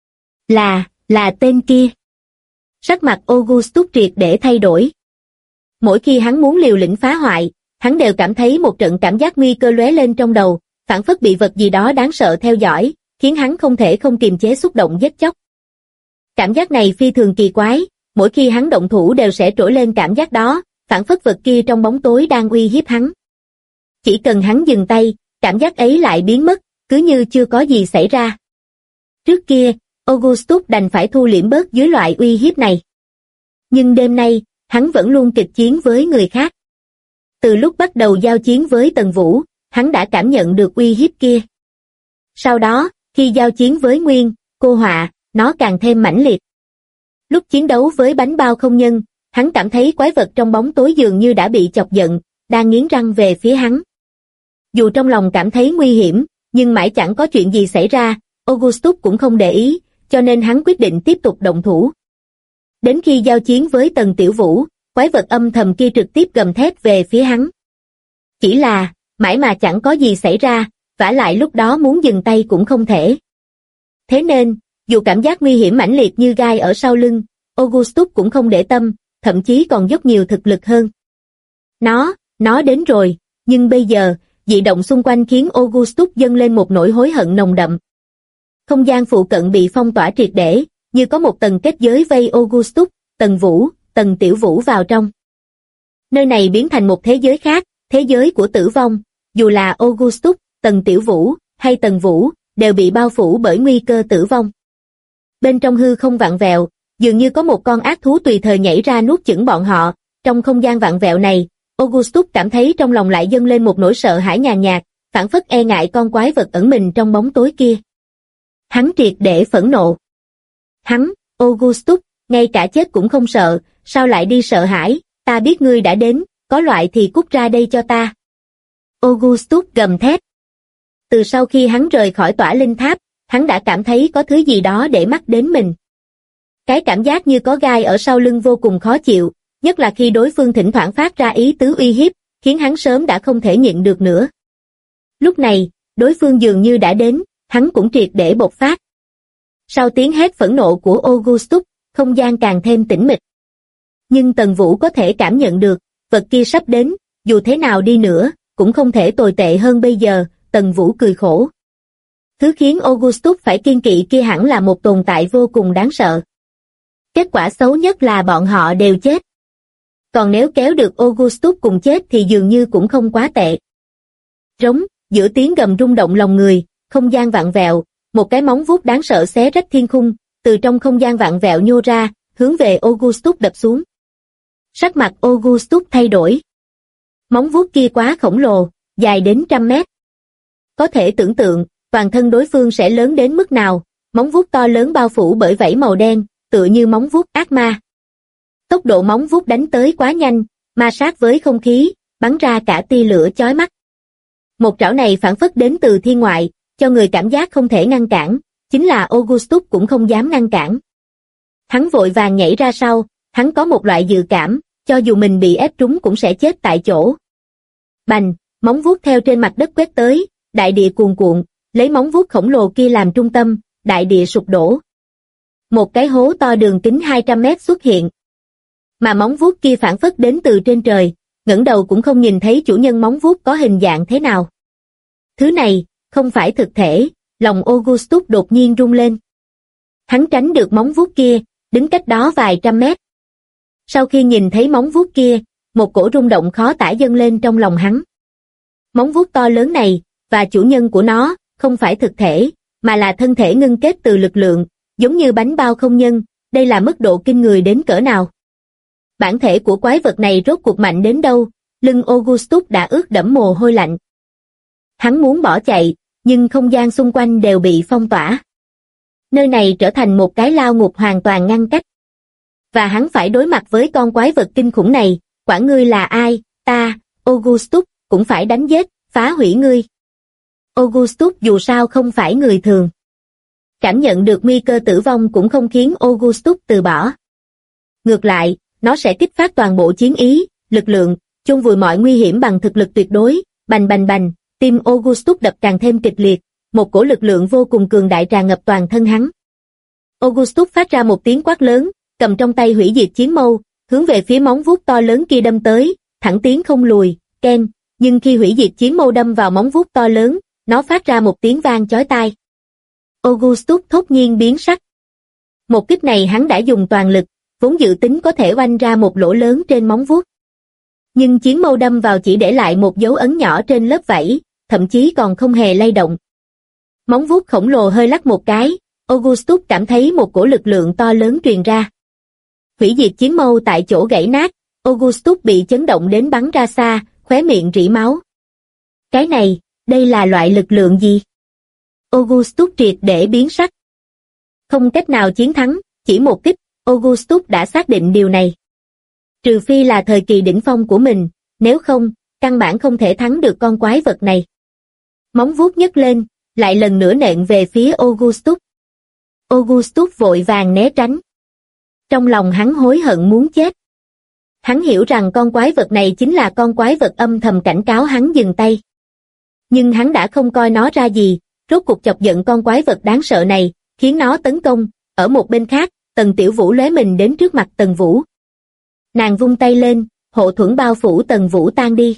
Là tên kia. Sắc mặt Augustus triệt để thay đổi. Mỗi khi hắn muốn liều lĩnh phá hoại, hắn đều cảm thấy một trận cảm giác nguy cơ lóe lên trong đầu, phảng phất bị vật gì đó đáng sợ theo dõi, khiến hắn không thể không kiềm chế xúc động giết chóc. Cảm giác này phi thường kỳ quái, mỗi khi hắn động thủ đều sẽ trỗi lên cảm giác đó, phảng phất vật kia trong bóng tối đang uy hiếp hắn. Chỉ cần hắn dừng tay, cảm giác ấy lại biến mất, cứ như chưa có gì xảy ra. Trước kia, Augustus đành phải thu liễm bớt dưới loại uy hiếp này. Nhưng đêm nay, hắn vẫn luôn kịch chiến với người khác. Từ lúc bắt đầu giao chiến với Tần Vũ, hắn đã cảm nhận được uy hiếp kia. Sau đó, khi giao chiến với Nguyên, Cô Họa, nó càng thêm mãnh liệt. Lúc chiến đấu với bánh bao không nhân, hắn cảm thấy quái vật trong bóng tối dường như đã bị chọc giận, đang nghiến răng về phía hắn. Dù trong lòng cảm thấy nguy hiểm, nhưng mãi chẳng có chuyện gì xảy ra, Augustus cũng không để ý, cho nên hắn quyết định tiếp tục động thủ. Đến khi giao chiến với Tần Tiểu Vũ, quái vật âm thầm kia trực tiếp gầm thét về phía hắn. Chỉ là, mãi mà chẳng có gì xảy ra, vả lại lúc đó muốn dừng tay cũng không thể. Thế nên, dù cảm giác nguy hiểm mãnh liệt như gai ở sau lưng, Augustus cũng không để tâm, thậm chí còn dốc nhiều thực lực hơn. Nó đến rồi, nhưng bây giờ, dị động xung quanh khiến Augustus dâng lên một nỗi hối hận nồng đậm. Không gian phụ cận bị phong tỏa triệt để, như có một tầng kết giới vây Augustus, Tần Vũ, Tần Tiểu Vũ vào trong. Nơi này biến thành một thế giới khác, thế giới của tử vong, dù là Augustus, Tần Tiểu Vũ, hay Tần Vũ, đều bị bao phủ bởi nguy cơ tử vong. Bên trong hư không vặn vẹo, dường như có một con ác thú tùy thời nhảy ra nuốt chửng bọn họ. Trong không gian vặn vẹo này, Augustus cảm thấy trong lòng lại dâng lên một nỗi sợ hãi nhàn nhạt, phảng phất e ngại con quái vật ẩn mình trong bóng tối kia. Hắn triệt để phẫn nộ. Augustus, ngay cả chết cũng không sợ, sao lại đi sợ hãi, ta biết ngươi đã đến, có loại thì cút ra đây cho ta. Augustus gầm thét. Từ sau khi hắn rời khỏi tỏa linh tháp, hắn đã cảm thấy có thứ gì đó để mắt đến mình. Cái cảm giác như có gai ở sau lưng vô cùng khó chịu, nhất là khi đối phương thỉnh thoảng phát ra ý tứ uy hiếp, khiến hắn sớm đã không thể nhịn được nữa. Lúc này, đối phương dường như đã đến, hắn cũng triệt để bộc phát. Sau tiếng hét phẫn nộ của Augustus, không gian càng thêm tĩnh mịch. Nhưng Tần Vũ có thể cảm nhận được, vật kia sắp đến, dù thế nào đi nữa, cũng không thể tồi tệ hơn bây giờ. Tần Vũ cười khổ. Thứ khiến Augustus phải kiêng kỵ kia hẳn là một tồn tại vô cùng đáng sợ. Kết quả xấu nhất là bọn họ đều chết. Còn nếu kéo được Augustus cùng chết thì dường như cũng không quá tệ. Rống, giữa tiếng gầm rung động lòng người, không gian vặn vẹo, một cái móng vuốt đáng sợ xé rách thiên khung, từ trong không gian vặn vẹo nhô ra, hướng về Augustus đập xuống. Sắc mặt Augustus thay đổi. Móng vuốt kia quá khổng lồ, dài đến trăm mét. Có thể tưởng tượng, toàn thân đối phương sẽ lớn đến mức nào, móng vuốt to lớn bao phủ bởi vảy màu đen, tựa như móng vuốt ác ma. Tốc độ móng vuốt đánh tới quá nhanh, ma sát với không khí, bắn ra cả tia lửa chói mắt. Một trảo này phảng phất đến từ thiên ngoại, cho người cảm giác không thể ngăn cản, chính là Augustus cũng không dám ngăn cản. Hắn vội vàng nhảy ra sau, hắn có một loại dự cảm, cho dù mình bị ép trúng cũng sẽ chết tại chỗ. Bành, móng vuốt theo trên mặt đất quét tới, đại địa cuồn cuộn, lấy móng vuốt khổng lồ kia làm trung tâm, đại địa sụp đổ. Một cái hố to đường kính 200 mét xuất hiện. Mà móng vuốt kia phảng phất đến từ trên trời, ngẩng đầu cũng không nhìn thấy chủ nhân móng vuốt có hình dạng thế nào. Thứ này, không phải thực thể, lòng Augustus đột nhiên rung lên. Hắn tránh được móng vuốt kia, đứng cách đó vài trăm mét. Sau khi nhìn thấy móng vuốt kia, một cổ rung động khó tả dâng lên trong lòng hắn. Móng vuốt to lớn này, và chủ nhân của nó, không phải thực thể, mà là thân thể ngưng kết từ lực lượng, giống như bánh bao không nhân, đây là mức độ kinh người đến cỡ nào. Bản thể của quái vật này rốt cuộc mạnh đến đâu, lưng Augustus đã ướt đẫm mồ hôi lạnh. Hắn muốn bỏ chạy, nhưng không gian xung quanh đều bị phong tỏa. Nơi này trở thành một cái lao ngục hoàn toàn ngăn cách. Và hắn phải đối mặt với con quái vật kinh khủng này, quản ngươi là ai, ta, Augustus, cũng phải đánh giết, phá hủy ngươi. Augustus dù sao không phải người thường. Cảm nhận được nguy cơ tử vong cũng không khiến Augustus từ bỏ. Ngược lại, nó sẽ kích phát toàn bộ chiến ý, lực lượng, chôn vùi mọi nguy hiểm bằng thực lực tuyệt đối, bành bành bành, tim Augustus đập càng thêm kịch liệt, một cổ lực lượng vô cùng cường đại tràn ngập toàn thân hắn. Augustus phát ra một tiếng quát lớn, cầm trong tay hủy diệt chiến mâu, hướng về phía móng vuốt to lớn kia đâm tới, thẳng tiến không lùi, keng, nhưng khi hủy diệt chiến mâu đâm vào móng vuốt to lớn, nó phát ra một tiếng vang chói tai. Augustus thốt nhiên biến sắc. Một kích này hắn đã dùng toàn lực, vốn dự tính có thể oanh ra một lỗ lớn trên móng vuốt. Nhưng chiến mâu đâm vào chỉ để lại một dấu ấn nhỏ trên lớp vảy, thậm chí còn không hề lay động. Móng vuốt khổng lồ hơi lắc một cái, Augustus cảm thấy một cổ lực lượng to lớn truyền ra. Hủy diệt chiến mâu tại chỗ gãy nát, Augustus bị chấn động đến bắn ra xa, khóe miệng rỉ máu. Cái này, đây là loại lực lượng gì? Augustus triệt để biến sắc. Không cách nào chiến thắng, chỉ một kích, Augustus đã xác định điều này. Trừ phi là thời kỳ đỉnh phong của mình, nếu không, căn bản không thể thắng được con quái vật này. Móng vuốt nhấc lên, lại lần nữa nện về phía Augustus. Augustus vội vàng né tránh. Trong lòng hắn hối hận muốn chết. Hắn hiểu rằng con quái vật này chính là con quái vật âm thầm cảnh cáo hắn dừng tay. Nhưng hắn đã không coi nó ra gì, rốt cuộc chọc giận con quái vật đáng sợ này, khiến nó tấn công. Ở một bên khác, Tần Tiểu Vũ lóe mình đến trước mặt Tần Vũ. Nàng vung tay lên, hộ thuẫn bao phủ Tần Vũ tan đi.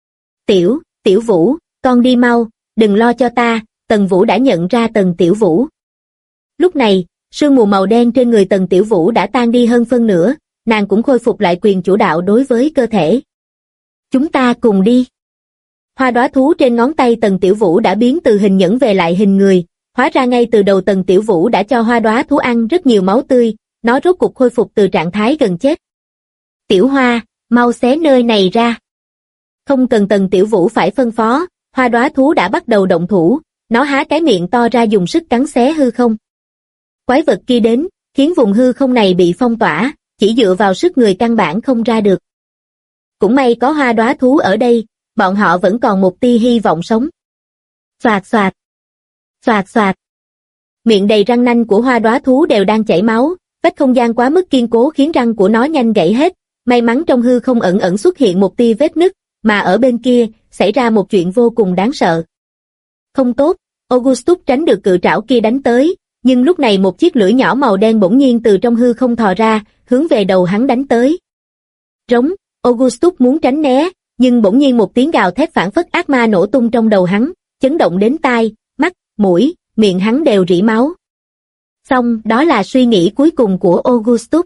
Tiểu Vũ, con đi mau, đừng lo cho ta. Tần Vũ đã nhận ra Tần Tiểu Vũ. Lúc này, sương mù màu đen trên người Tần Tiểu Vũ đã tan đi hơn phân nửa, nàng cũng khôi phục lại quyền chủ đạo đối với cơ thể. Chúng ta cùng đi. Hoa đóa thú trên ngón tay Tần Tiểu Vũ đã biến từ hình nhẫn về lại hình người, hóa ra ngay từ đầu Tần Tiểu Vũ đã cho hoa đóa thú ăn rất nhiều máu tươi, nó rốt cục khôi phục từ trạng thái gần chết. Tiểu Hoa, mau xé nơi này ra. Không cần Tần Tiểu Vũ phải phân phó, hoa đóa thú đã bắt đầu động thủ, nó há cái miệng to ra dùng sức cắn xé hư không. Quái vật kia đến, khiến vùng hư không này bị phong tỏa, chỉ dựa vào sức người căn bản không ra được. Cũng may có hoa đóa thú ở đây, bọn họ vẫn còn một tia hy vọng sống. Xoạt xoạt, xoạt xoạt. Miệng đầy răng nanh của hoa đóa thú đều đang chảy máu, vách không gian quá mức kiên cố khiến răng của nó nhanh gãy hết, may mắn trong hư không ẩn ẩn xuất hiện một tia vết nứt, mà ở bên kia, xảy ra một chuyện vô cùng đáng sợ. Không tốt, Augustus tránh được cự trảo kia đánh tới, nhưng lúc này một chiếc lưỡi nhỏ màu đen bỗng nhiên từ trong hư không thò ra, hướng về đầu hắn đánh tới. Rống, Augustus muốn tránh né, nhưng bỗng nhiên một tiếng gào thét phảng phất ác ma nổ tung trong đầu hắn, chấn động đến tai, mắt, mũi, miệng hắn đều rỉ máu. Xong, đó là suy nghĩ cuối cùng của Augustus.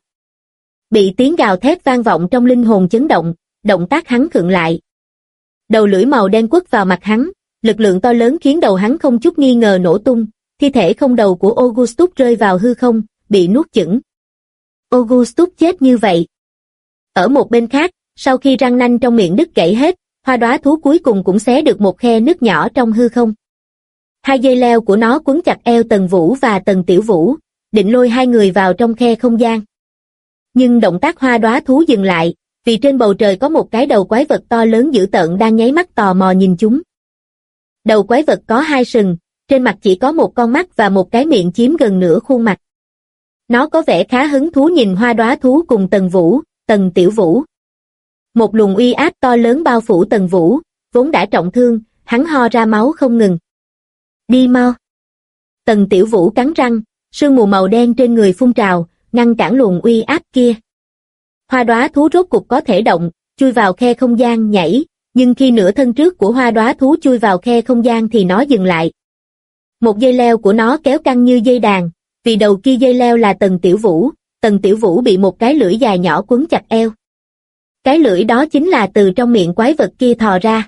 Bị tiếng gào thét vang vọng trong linh hồn chấn động, động tác hắn khựng lại. Đầu lưỡi màu đen quất vào mặt hắn, lực lượng to lớn khiến đầu hắn không chút nghi ngờ nổ tung, thi thể không đầu của Augustus rơi vào hư không, bị nuốt chửng. Augustus chết như vậy. Ở một bên khác, sau khi răng nanh trong miệng đứt gãy hết, hoa đóa thú cuối cùng cũng xé được một khe nứt nhỏ trong hư không. Hai dây leo của nó quấn chặt eo Tần Vũ và Tần Tiểu Vũ, định lôi hai người vào trong khe không gian. Nhưng động tác hoa đóa thú dừng lại, vì trên bầu trời có một cái đầu quái vật to lớn dữ tợn đang nháy mắt tò mò nhìn chúng. Đầu quái vật có hai sừng, trên mặt chỉ có một con mắt và một cái miệng chiếm gần nửa khuôn mặt. Nó có vẻ khá hứng thú nhìn hoa đóa thú cùng Tần Vũ, Tần Tiểu Vũ. Một luồng uy áp to lớn bao phủ Tần Vũ, vốn đã trọng thương, hắn ho ra máu không ngừng. Đi mau. Tần Tiểu Vũ cắn răng, sương mù màu đen trên người phun trào, ngăn cản luồng uy áp kia. Hoa đóa thú rốt cục có thể động, chui vào khe không gian nhảy, nhưng khi nửa thân trước của hoa đóa thú chui vào khe không gian thì nó dừng lại. Một dây leo của nó kéo căng như dây đàn, vì đầu kia dây leo là Tần Tiểu Vũ bị một cái lưỡi dài nhỏ quấn chặt eo. Cái lưỡi đó chính là từ trong miệng quái vật kia thò ra.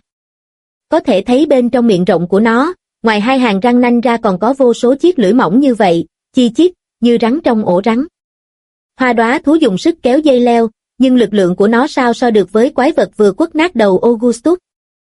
Có thể thấy bên trong miệng rộng của nó, ngoài hai hàng răng nanh ra còn có vô số chiếc lưỡi mỏng như vậy, chi chít, như rắn trong ổ rắn. Hoa đóa thú dùng sức kéo dây leo, nhưng lực lượng của nó sao so được với quái vật vừa quất nát đầu Augustus.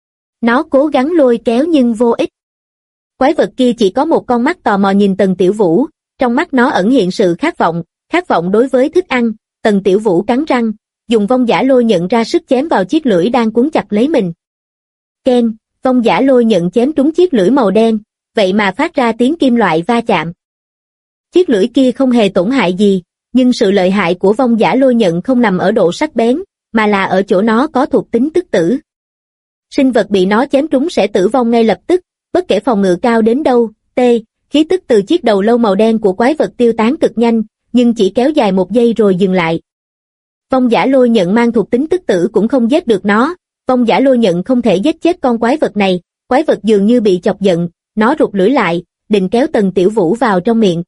Nó cố gắng lôi kéo nhưng vô ích. Quái vật kia chỉ có một con mắt tò mò nhìn Tần Tiểu Vũ, trong mắt nó ẩn hiện sự khát vọng đối với thức ăn. Tần Tiểu Vũ cắn răng, dùng vong giả lôi nhận ra sức chém vào chiếc lưỡi đang cuốn chặt lấy mình. Keng, vong giả lôi nhận chém trúng chiếc lưỡi màu đen, vậy mà phát ra tiếng kim loại va chạm. Chiếc lưỡi kia không hề tổn hại gì, nhưng sự lợi hại của vong giả lôi nhận không nằm ở độ sắc bén, mà là ở chỗ nó có thuộc tính tức tử. Sinh vật bị nó chém trúng sẽ tử vong ngay lập tức, bất kể phòng ngự cao đến đâu. Khí tức từ chiếc đầu lâu màu đen của quái vật tiêu tán cực nhanh, nhưng chỉ kéo dài một giây rồi dừng lại. Vong giả lôi nhận mang thuộc tính tức tử cũng không giết được nó, vong giả lôi nhận không thể giết chết con quái vật này, quái vật dường như bị chọc giận, nó rụt lưỡi lại, định kéo Tần Tiểu Vũ vào trong miệng.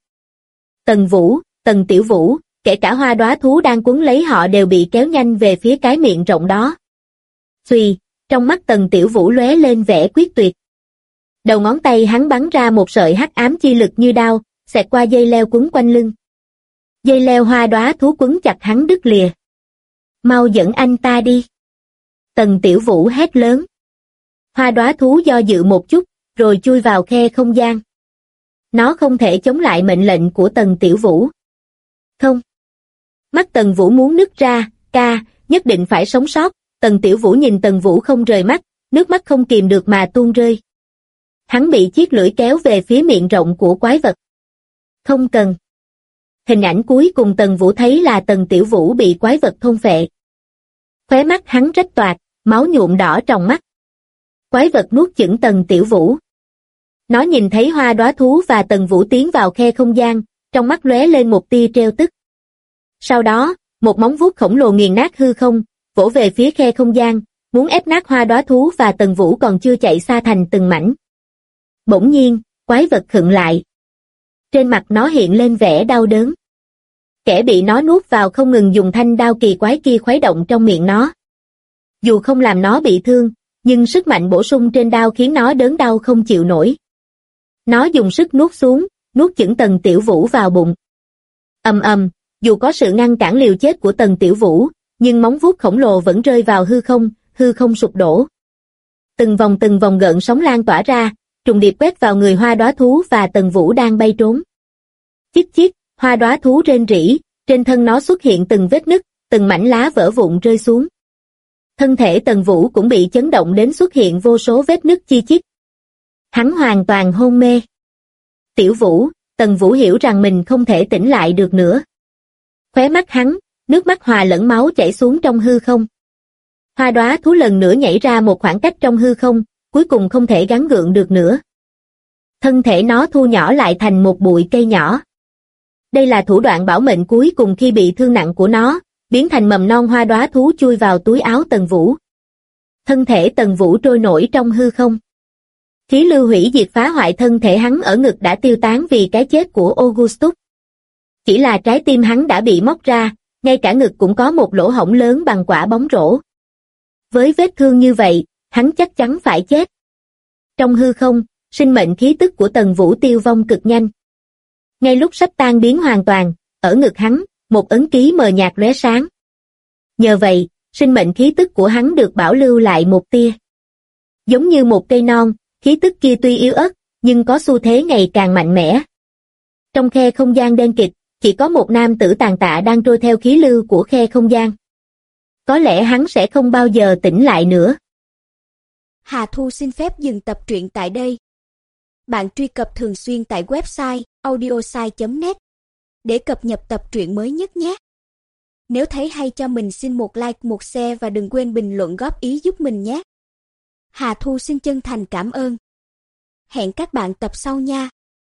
Tần Tiểu Vũ, kể cả hoa đóa thú đang quấn lấy họ đều bị kéo nhanh về phía cái miệng rộng đó. Xuy, trong mắt Tần Tiểu Vũ lóe lên vẻ quyết tuyệt. Đầu ngón tay hắn bắn ra một sợi hắc ám chi lực như đao, xẹt qua dây leo quấn quanh lưng. Dây leo hoa đóa thú quấn chặt hắn đứt lìa. Mau dẫn anh ta đi. Tần Tiểu Vũ hét lớn. Hoa đóa thú do dự một chút, rồi chui vào khe không gian. Nó không thể chống lại mệnh lệnh của Tần Tiểu Vũ. Không. Mắt Tần Vũ muốn nứt ra, nhất định phải sống sót. Tần Tiểu Vũ nhìn Tần Vũ không rời mắt, nước mắt không kìm được mà tuôn rơi. Hắn bị chiếc lưỡi kéo về phía miệng rộng của quái vật. Không cần. Hình ảnh cuối cùng Tần Vũ thấy là Tần Tiểu Vũ bị quái vật thôn phệ. Khóe mắt hắn rách toạc, máu nhuộm đỏ trong mắt. Quái vật nuốt chửng Tần Tiểu Vũ. Nó nhìn thấy Hoa Đóa Thú và Tần Vũ tiến vào khe không gian, trong mắt lóe lên một tia trêu tức. Sau đó, một móng vuốt khổng lồ nghiền nát hư không, vỗ về phía khe không gian, muốn ép nát Hoa Đóa Thú và Tần Vũ còn chưa chạy xa thành từng mảnh. Bỗng nhiên, quái vật khựng lại. Trên mặt nó hiện lên vẻ đau đớn. Kẻ bị nó nuốt vào không ngừng dùng thanh đao kỳ quái kia khuấy động trong miệng nó. Dù không làm nó bị thương, nhưng sức mạnh bổ sung trên đao khiến nó đớn đau không chịu nổi. Nó dùng sức nuốt xuống, nuốt chửng Tần Tiểu Vũ vào bụng. Ầm ầm, dù có sự ngăn cản liều chết của Tần Tiểu Vũ, nhưng móng vuốt khổng lồ vẫn rơi vào hư không sụp đổ. Từng vòng gợn sóng lan tỏa ra, trùng điệp quét vào người Hoa Đóa Thú và Tần Vũ đang bay trốn. Chích chích, Hoa Đóa Thú rên rỉ, trên thân nó xuất hiện từng vết nứt, từng mảnh lá vỡ vụn rơi xuống. Thân thể Tần Vũ cũng bị chấn động đến xuất hiện vô số vết nứt chi chít. Hắn hoàn toàn hôn mê. Tiểu Vũ, Tần Vũ hiểu rằng mình không thể tỉnh lại được nữa. Khóe mắt hắn, nước mắt hòa lẫn máu chảy xuống trong hư không. Hoa Đóa Thú lần nữa nhảy ra một khoảng cách trong hư không, cuối cùng không thể gắng gượng được nữa. Thân thể nó thu nhỏ lại thành một bụi cây nhỏ. Đây là thủ đoạn bảo mệnh cuối cùng khi bị thương nặng của nó, biến thành mầm non Hoa Đóa Thú chui vào túi áo Tần Vũ. Thân thể Tần Vũ trôi nổi trong hư không. Khí lưu hủy diệt phá hoại thân thể hắn ở ngực đã tiêu tán vì cái chết của Augustus. Chỉ là trái tim hắn đã bị móc ra, ngay cả ngực cũng có một lỗ hổng lớn bằng quả bóng rổ. Với vết thương như vậy, hắn chắc chắn phải chết. Trong hư không, sinh mệnh khí tức của Tần Vũ tiêu vong cực nhanh. Ngay lúc sắp tan biến hoàn toàn, ở ngực hắn, một ấn ký mờ nhạt lóe sáng. Nhờ vậy, sinh mệnh khí tức của hắn được bảo lưu lại một tia. Giống như một cây non, khí tức kia tuy yếu ớt, nhưng có xu thế ngày càng mạnh mẽ. Trong khe không gian đen kịt, chỉ có một nam tử tàn tạ đang trôi theo khí lưu của khe không gian. Có lẽ hắn sẽ không bao giờ tỉnh lại nữa. Hà Thu xin phép dừng tập truyện tại đây. Bạn truy cập thường xuyên tại website audiosai.net để cập nhật tập truyện mới nhất nhé. Nếu thấy hay cho mình xin một like, một share và đừng quên bình luận góp ý giúp mình nhé. Hà Thu xin chân thành cảm ơn. Hẹn các bạn tập sau nha.